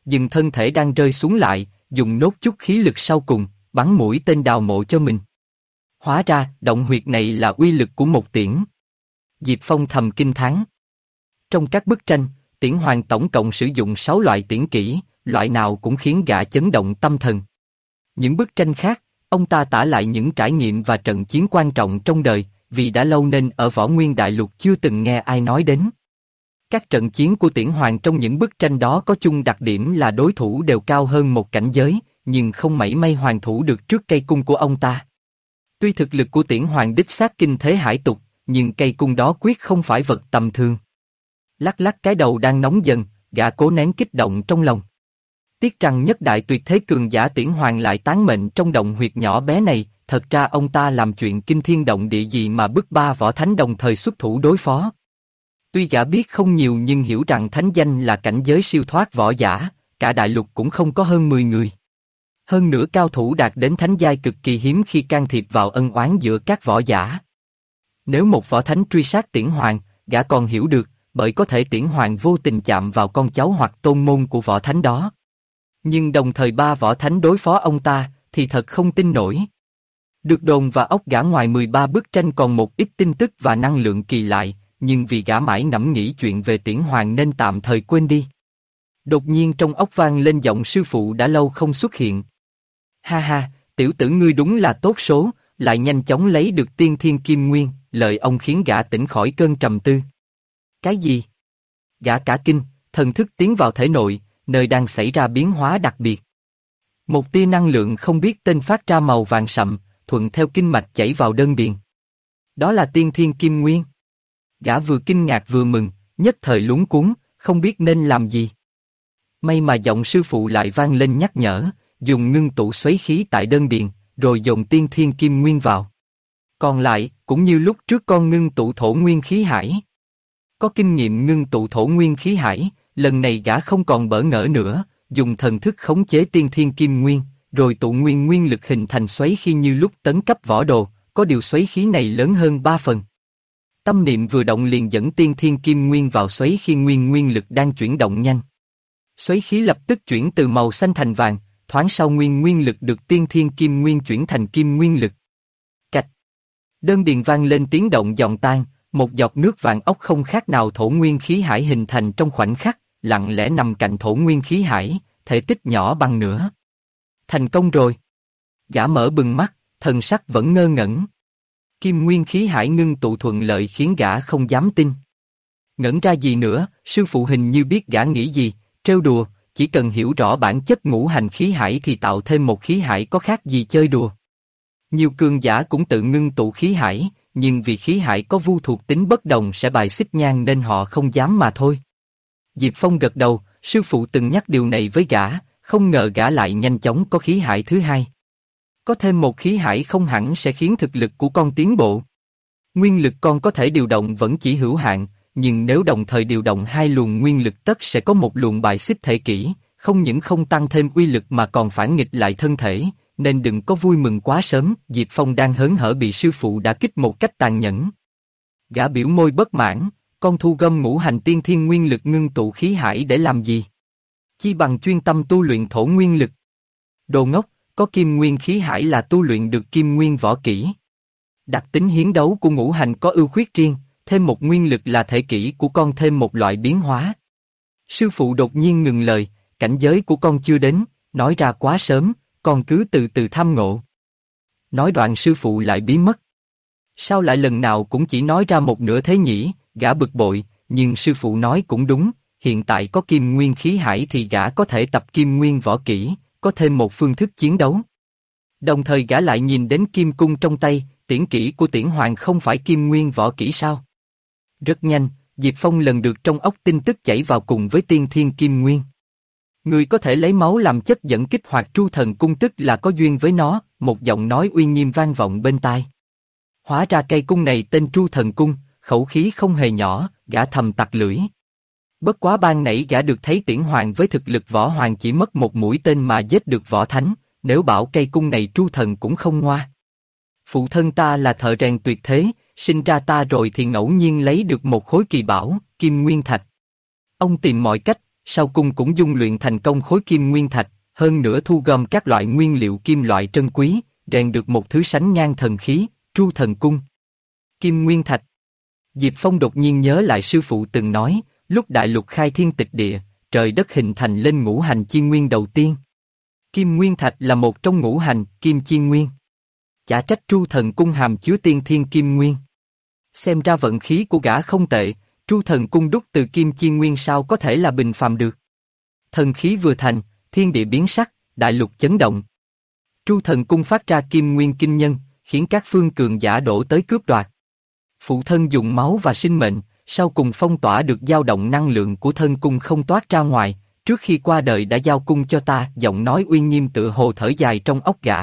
dừng thân thể đang rơi xuống lại, dùng nốt chút khí lực sau cùng, bắn mũi tên đào mộ cho mình. Hóa ra, động huyệt này là uy lực của một tiễn. Diệp Phong thầm kinh thán. Trong các bức tranh, Tiễn Hoàng tổng cộng sử dụng 6 loại tiễn kỹ, loại nào cũng khiến gã chấn động tâm thần. Những bức tranh khác, ông ta tả lại những trải nghiệm và trận chiến quan trọng trong đời, vì đã lâu nên ở Võ Nguyên Đại Lục chưa từng nghe ai nói đến. Các trận chiến của Tiễn Hoàng trong những bức tranh đó có chung đặc điểm là đối thủ đều cao hơn một cảnh giới, nhưng không mảy may hoàn thủ được trước cây cung của ông ta. Tuy thực lực của Tiễn Hoàng đích xác kinh thế hải tục, nhưng cây cung đó quyết không phải vật tầm thường. Lắc lắc cái đầu đang nóng dần, gã cố nén kích động trong lòng. Tiếc rằng nhất đại tuyệt thế cường giả Tiễn Hoàng lại tán mệnh trong động huyệt nhỏ bé này, thật ra ông ta làm chuyện kinh thiên động địa gì mà bức 3 võ thánh đồng thời xuất thủ đối phó. Tuy gã biết không nhiều nhưng hiểu rằng thánh danh là cảnh giới siêu thoát võ giả, cả đại lục cũng không có hơn 10 người. Hơn nữa cao thủ đạt đến thánh giai cực kỳ hiếm khi can thiệp vào ân oán giữa các võ giả. Nếu một võ thánh truy sát Tiễn Hoàng, gã còn hiểu được, bởi có thể Tiễn Hoàng vô tình chạm vào con cháu hoặc tôn môn của võ thánh đó. Nhưng đồng thời 3 võ thánh đối phó ông ta, thì thật không tin nổi. Được đồn và óc gã ngoài 13 bức tranh còn một ít tin tức và năng lượng kỳ lạ, nhưng vì gã mãi ngẫm nghĩ chuyện về Tiễn Hoàng nên tạm thời quên đi. Đột nhiên trong óc vang lên giọng sư phụ đã lâu không xuất hiện. Ha ha, tiểu tử ngươi đúng là tốt số, lại nhanh chóng lấy được tiên thiên kim nguyên, lời ông khiến gã tỉnh khỏi cơn trầm tư. Cái gì? Gã cả kinh, thần thức tiến vào thể nội, nơi đang xảy ra biến hóa đặc biệt. Một tia năng lượng không biết tên phát ra màu vàng sậm, thuận theo kinh mạch chảy vào đơn điền. Đó là tiên thiên kim nguyên. Gã vừa kinh ngạc vừa mừng, nhất thời luống cuống, không biết nên làm gì. May mà giọng sư phụ lại vang lên nhắc nhở, dùng ngưng tụ xoáy khí tại đơn điền, rồi dồn tiên thiên kim nguyên vào. Còn lại, cũng như lúc trước con ngưng tụ thổ nguyên khí hải. Có kinh nghiệm ngưng tụ thổ nguyên khí hải, lần này gã không còn bỡ ngỡ nữa, dùng thần thức khống chế tiên thiên kim nguyên, rồi tụ nguyên nguyên lực hình thành xoáy khí như lúc tấn cấp võ đồ, có điều xoáy khí này lớn hơn 3 phần. Tâm niệm vừa động liền dẫn tiên thiên kim nguyên vào xoáy khí nguyên lực đang chuyển động nhanh. Xoáy khí lập tức chuyển từ màu xanh thành vàng, thoáng sau nguyên lực được tiên thiên kim nguyên chuyển thành kim nguyên lực. Cạch. Đơn điền vang lên tiếng động giòn tan, một giọt nước vàng ốc không khác nào thổ nguyên khí hải hình thành trong khoảnh khắc, lặng lẽ nằm cạnh thổ nguyên khí hải, thể tích nhỏ bằng nửa. Thành công rồi. Gã mở bừng mắt, thần sắc vẫn ngơ ngẩn. Kim nguyên khí hải ngưng tụ thuận lợi khiến gã không dám tin. Ngẩn ra gì nữa, sư phụ hình như biết gã nghĩ gì, trêu đùa, chỉ cần hiểu rõ bản chất ngũ hành khí hải thì tạo thêm một khí hải có khác gì chơi đùa. Nhiều cường giả cũng tự ngưng tụ khí hải, nhưng vì khí hải có vu thuộc tính bất đồng sẽ bài xích nhan nên họ không dám mà thôi. Diệp Phong gật đầu, sư phụ từng nhắc điều này với gã, không ngờ gã lại nhanh chóng có khí hải thứ hai. Có thêm một khí hải không hẳn sẽ khiến thực lực của con tiến bộ. Nguyên lực con có thể điều động vẫn chỉ hữu hạn, nhưng nếu đồng thời điều động 2 luồng nguyên lực tất sẽ có một luồng bài xích thể kỷ, không những không tăng thêm uy lực mà còn phản nghịch lại thân thể, nên đừng có vui mừng quá sớm. Diệp Phong đang hớn hở bị sư phụ đả kích một cách tàn nhẫn. Gã biểu môi bất mãn, con thu gom ngũ hành tiên thiên nguyên lực ngưng tụ khí hải để làm gì? Chi bằng chuyên tâm tu luyện thổ nguyên lực. Đồ ngốc, có kim nguyên khí hải là tu luyện được kim nguyên võ kỹ. Đặc tính hiến đấu của ngũ hành có ưu khuyết riêng, thêm một nguyên lực là thể kỹ của con thêm một loại biến hóa. Sư phụ đột nhiên ngừng lời, cảnh giới của con chưa đến, nói ra quá sớm, con cứ từ từ tham ngộ. Nói đoạn sư phụ lại biến mất. Sao lại lần nào cũng chỉ nói ra một nửa thế nhỉ? Gã bực bội, nhưng sư phụ nói cũng đúng, hiện tại có kim nguyên khí hải thì gã có thể tập kim nguyên võ kỹ, có thêm một phương thức chiến đấu. Đồng thời gã lại nhìn đến kim cung trong tay, tiễn kỹ của Tiễn Hoàng không phải kim nguyên võ kỹ sao? Rất nhanh, Diệp Phong lần được trong óc tin tức chảy vào cùng với tiên thiên kim nguyên. Người có thể lấy máu làm chất dẫn kích hoạt tru thần cung tức là có duyên với nó, một giọng nói uy nghiêm vang vọng bên tai. Hóa ra cây cung này tên tru thần cung, khẩu khí không hề nhỏ, gã thầm tặc lưỡi. Bất quá ban nãy gã được thấy Tiễn Hoàng với thực lực võ hoàng chỉ mất một mũi tên mà giết được võ thánh, nếu bảo cây cung này tru thần cũng không ngoa. Phụ thân ta là thợ rèn tuyệt thế, sinh ra ta rồi thì ngẫu nhiên lấy được một khối kỳ bảo, kim nguyên thạch. Ông tìm mọi cách, sau cùng cũng dung luyện thành công khối kim nguyên thạch, hơn nữa thu gom các loại nguyên liệu kim loại trân quý, rèn được một thứ sánh ngang thần khí, Tru Thần Cung. Kim nguyên thạch. Diệp Phong đột nhiên nhớ lại sư phụ từng nói, lúc đại lục khai thiên tịch địa, trời đất hình thành lên ngũ hành chi nguyên đầu tiên. Kim nguyên thạch là một trong ngũ hành, kim chi nguyên. Chả trách Tru Thần Cung hàm chứa tiên thiên kim nguyên. Xem ra vận khí của gã không tệ, Tru Thần Cung đúc từ kim chi nguyên sao có thể là bình phàm được. Thần khí vừa thành, thiên địa biến sắc, đại lục chấn động. Tru Thần Cung phát ra kim nguyên kinh nhân, khiến các phương cường giả đổ tới cướp đoạt. Phụ thân dùng máu và sinh mệnh, sau cùng phong tỏa được dao động năng lượng của thân cung không toát ra ngoài, trước khi qua đời đã giao cung cho ta, giọng nói uy nghiêm tựa hồ thở dài trong óc gã.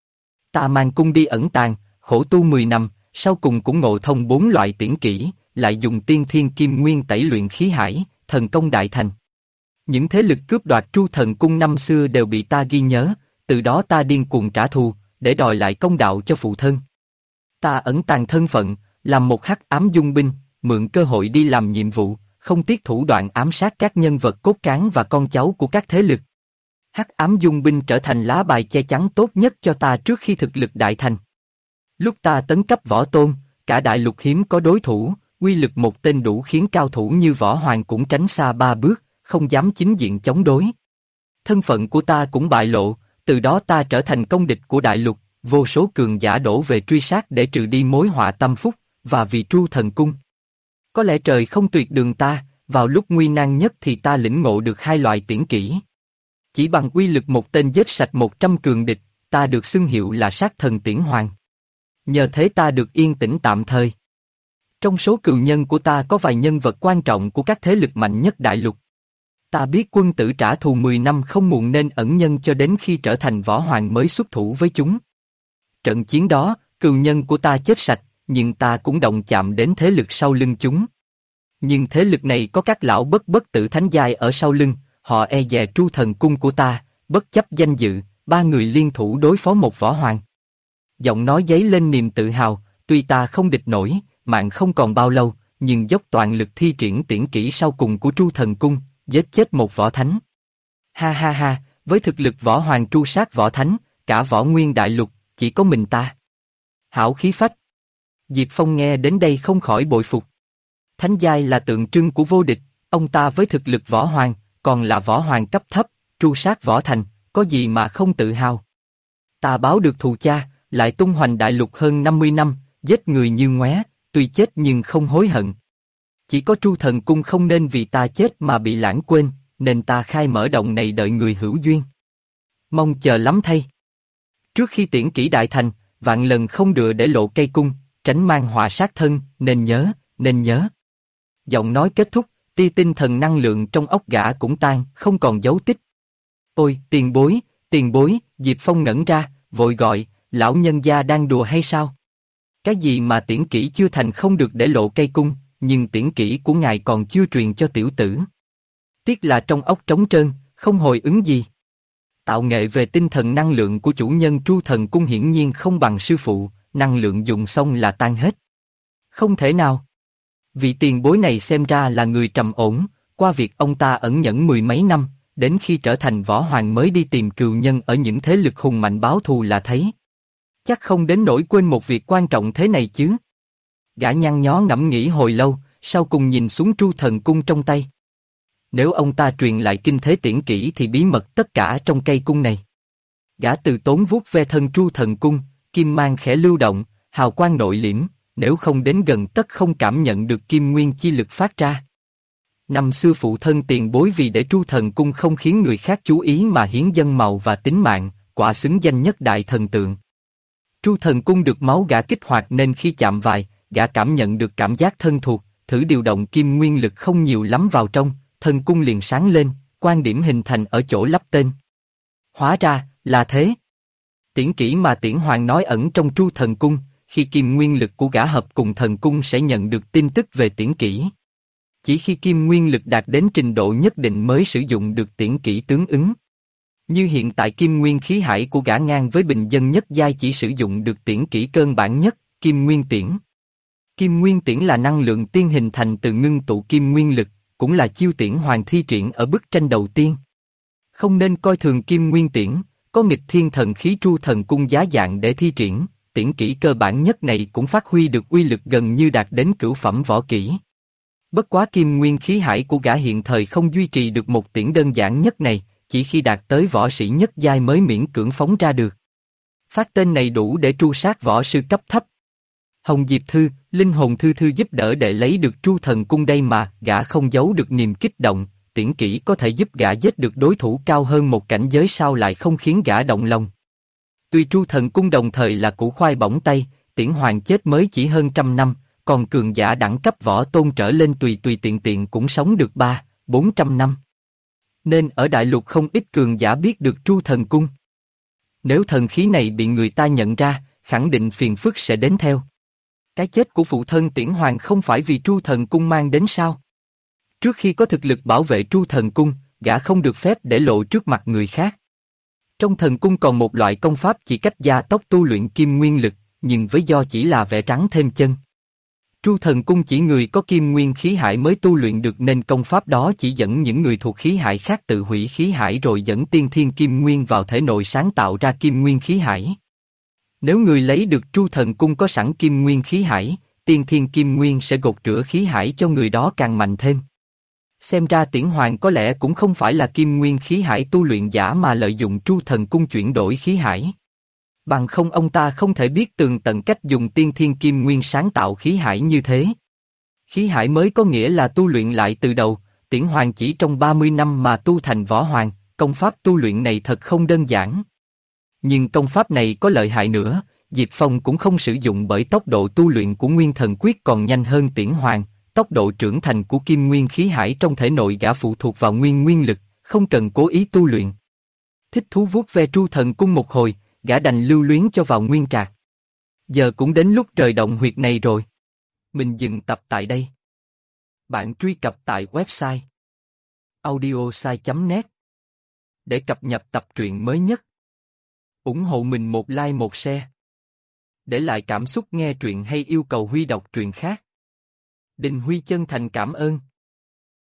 Ta mang cung đi ẩn tàng, khổ tu 10 năm, sau cùng cũng ngộ thông 4 loại tiễn kỹ, lại dùng tiên thiên kim nguyên tẩy luyện khí hải, thần công đại thành. Những thế lực cướp đoạt Tru Thần Cung năm xưa đều bị ta ghi nhớ, từ đó ta điên cuồng trả thù, để đòi lại công đạo cho phụ thân. Ta ẩn tàng thân phận, làm một hắc ám dung binh, mượn cơ hội đi làm nhiệm vụ, không tiếc thủ đoạn ám sát các nhân vật cốt cán và con cháu của các thế lực. Hắc ám dung binh trở thành lá bài che chắn tốt nhất cho ta trước khi thực lực đại thành. Lúc ta tấn cấp võ tôn, cả đại lục hiếm có đối thủ, uy lực một tên đủ khiến cao thủ như Võ Hoàng cũng tránh xa 3 bước, không dám chính diện chống đối. Thân phận của ta cũng bại lộ, từ đó ta trở thành công địch của đại lục, vô số cường giả đổ về truy sát để trừ đi mối họa tâm phúc, và vì Tru Thần Cung. Có lẽ trời không tuyệt đường ta, vào lúc nguy nan nhất thì ta lĩnh ngộ được 2 loại tiễn kỹ. Chỉ bằng uy lực một tên giết sạch 100 cường địch, ta được xưng hiệu là sát thần tiễn hoàng. Nhờ thế ta được yên tĩnh tạm thời. Trong số cừu nhân của ta có vài nhân vật quan trọng của các thế lực mạnh nhất đại lục. Ta biết quân tử trả thù 10 năm không muộn nên ẩn nhân cho đến khi trở thành võ hoàng mới xuất thủ với chúng. Trận chiến đó, cừu nhân của ta chết sạch, nhưng ta cũng động chạm đến thế lực sau lưng chúng. Nhưng thế lực này có các lão bất tử thánh giai ở sau lưng, họ e dè Tru Thần Cung của ta, bất chấp danh dự, 3 người liên thủ đối phó một võ hoàng. Giọng nói dấy lên niềm tự hào, tuy ta không địch nổi, mạng không còn bao lâu, nhưng dốc toàn lực thi triển tiễn kỹ sau cùng của Tru Thần Cung, giết chết một võ thánh. Ha ha ha, với thực lực võ hoàng tru sát võ thánh, cả võ nguyên đại lục, chỉ có mình ta. Hảo khí phách. Diệp Phong nghe đến đây không khỏi bội phục. Thánh giai là tượng trưng của vô địch, ông ta với thực lực võ hoàng, còn là võ hoàng cấp thấp, tru sát võ thành, có gì mà không tự hào. Ta báo được thù cha, lại tung hoành đại lục hơn 50 năm, giết người như ngoé, tuy chết nhưng không hối hận. Chỉ có Tru Thần Cung không nên vì ta chết mà bị lãng quên, nên ta khai mở động này đợi người hữu duyên. Mong chờ lắm thay. Trước khi tiễn kỹ đại thành, vạn lần không được để lộ cây cung, tránh mang họa sát thân, nên nhớ, nên nhớ. Giọng nói kết thúc, tia tinh thần năng lượng trong óc gã cũng tan, không còn dấu tích. Ôi, tiền bối, Diệp Phong ngẩn ra, vội gọi, lão nhân gia đang đùa hay sao? Cái gì mà tiễn kỹ chưa thành không được để lộ cây cung, nhưng tiễn kỹ của ngài còn chưa truyền cho tiểu tử. Tiếc là trong óc trống trơn, không hồi ứng gì. Tạo nghệ về tinh thần năng lượng của chủ nhân Tru Thần Cung hiển nhiên không bằng sư phụ, năng lượng dùng xong là tan hết. Không thể nào. Vị tiền bối này xem ra là người trầm ổn, qua việc ông ta ẩn nhẫn 10 mấy năm, đến khi trở thành võ hoàng mới đi tìm cừu nhân ở những thế lực hùng mạnh báo thù là thấy. Chắc không đến nỗi quên một việc quan trọng thế này chứ. Gã nhăn nhó ngẫm nghĩ hồi lâu, sau cùng nhìn xuống Tru Thần Cung trong tay. Nếu ông ta truyền lại kinh thế tiễn kỹ thì bí mật tất cả trong cây cung này. Gã từ tốn vuốt ve thân Tru Thần Cung, kim mang khẽ lưu động, hào quang nội liễm, nếu không đến gần tất không cảm nhận được kim nguyên chi lực phát ra. Năm xưa phụ thân tiền bối vì để Tru Thần Cung không khiến người khác chú ý mà hiến dâng màu và tính mạng, quả xứng danh nhất đại thần tượng. Tru Thần Cung được máu gã kích hoạt nên khi chạm vào, gã cảm nhận được cảm giác thân thuộc, thử điều động kim nguyên lực không nhiều lắm vào trong, thần cung liền sáng lên, quan điểm hình thành ở chỗ lắp tên. Hóa ra, là thế. Tiễn kỹ mà Tiễn Hoàng nói ẩn trong Tru Thần Cung, khi kim nguyên lực của gã hợp cùng thần cung sẽ nhận được tin tức về tiễn kỹ. Chỉ khi kim nguyên lực đạt đến trình độ nhất định mới sử dụng được tiễn kỹ tương ứng. Như hiện tại kim nguyên khí hải của gã ngang với bình dân nhất giai chỉ sử dụng được tiễn kỹ cơ bản nhất, kim nguyên tiễn. Kim nguyên tiễn là năng lượng tiên hình thành từ ngưng tụ kim nguyên lực, cũng là chiêu Tiễn Hoàng thi triển ở bức tranh đầu tiên. Không nên coi thường Kim Nguyên Tiễn, có nghịch thiên thần khí Tru Thần Cung giá dạng để thi triển, tiễn kỹ cơ bản nhất này cũng phát huy được uy lực gần như đạt đến cửu phẩm võ kỹ. Bất quá Kim Nguyên khí hải của gã hiện thời không duy trì được một tiễn đơn giản nhất này, chỉ khi đạt tới võ sĩ nhất giai mới miễn cưỡng phóng ra được. Phát tên này đủ để tru sát võ sư cấp thấp. Hồng Diệp Thư, linh hồn thư thư giúp đỡ để lấy được Tru Thần Cung đây mà, gã không giấu được niềm kích động, tiễn kỹ có thể giúp gã giết được đối thủ cao hơn một cảnh giới sao lại không khiến gã động lòng. Tuy Tru Thần Cung đồng thời là củ khoai bỏng tay, Tiễn Hoàng chết mới chỉ hơn 100 năm, còn cường giả đẳng cấp võ tôn trở lên tùy tùy tiện tiện cũng sống được 300-400 năm. Nên ở đại lục không ít cường giả biết được Tru Thần Cung. Nếu thần khí này bị người ta nhận ra, khẳng định phiền phức sẽ đến theo. Cái chết của phụ thân Tiễn Hoàng không phải vì Tru Thần Cung mang đến sao? Trước khi có thực lực bảo vệ Tru Thần Cung, gã không được phép để lộ trước mặt người khác. Trong thần cung còn một loại công pháp chỉ cách gia tốc tu luyện kim nguyên lực, nhưng với do chỉ là vẽ trắng thêm chân. Tru Thần Cung chỉ người có kim nguyên khí hải mới tu luyện được nên công pháp đó chỉ dẫn những người thuộc khí hải khác tự hủy khí hải rồi dẫn tiên thiên kim nguyên vào thể nội sáng tạo ra kim nguyên khí hải. Nếu người lấy được Tru Thần Cung có sẵn kim nguyên khí hải, tiên thiên kim nguyên sẽ gột rửa khí hải cho người đó càng mạnh thêm. Xem ra Tiễn Hoàng có lẽ cũng không phải là kim nguyên khí hải tu luyện giả mà lợi dụng Tru Thần Cung chuyển đổi khí hải. Bằng không ông ta không thể biết tường tận cách dùng tiên thiên kim nguyên sáng tạo khí hải như thế. Khí hải mới có nghĩa là tu luyện lại từ đầu, Tiễn Hoàng chỉ trong 30 năm mà tu thành võ hoàng, công pháp tu luyện này thật không đơn giản. Nhưng công pháp này có lợi hại nữa, Diệp Phong cũng không sử dụng bởi tốc độ tu luyện của Nguyên Thần Quyết còn nhanh hơn Tiễn Hoàng. Tốc độ trưởng thành của kim nguyên khí hải trong thể nội gã phụ thuộc vào nguyên lực, không cần cố ý tu luyện. Thích thú vuốt ve Tru Thần Cung một hồi, gã đành lưu luyến cho vào nguyên trạc. Giờ cũng đến lúc rời động huyệt này rồi. Mình dừng tập tại đây. Bạn truy cập tại website audiosai.net để cập nhật tập truyện mới nhất. Ủng hộ mình một like một share. Để lại cảm xúc nghe truyện hay yêu cầu Huy đọc truyện khác. Đình Huy chân thành cảm ơn.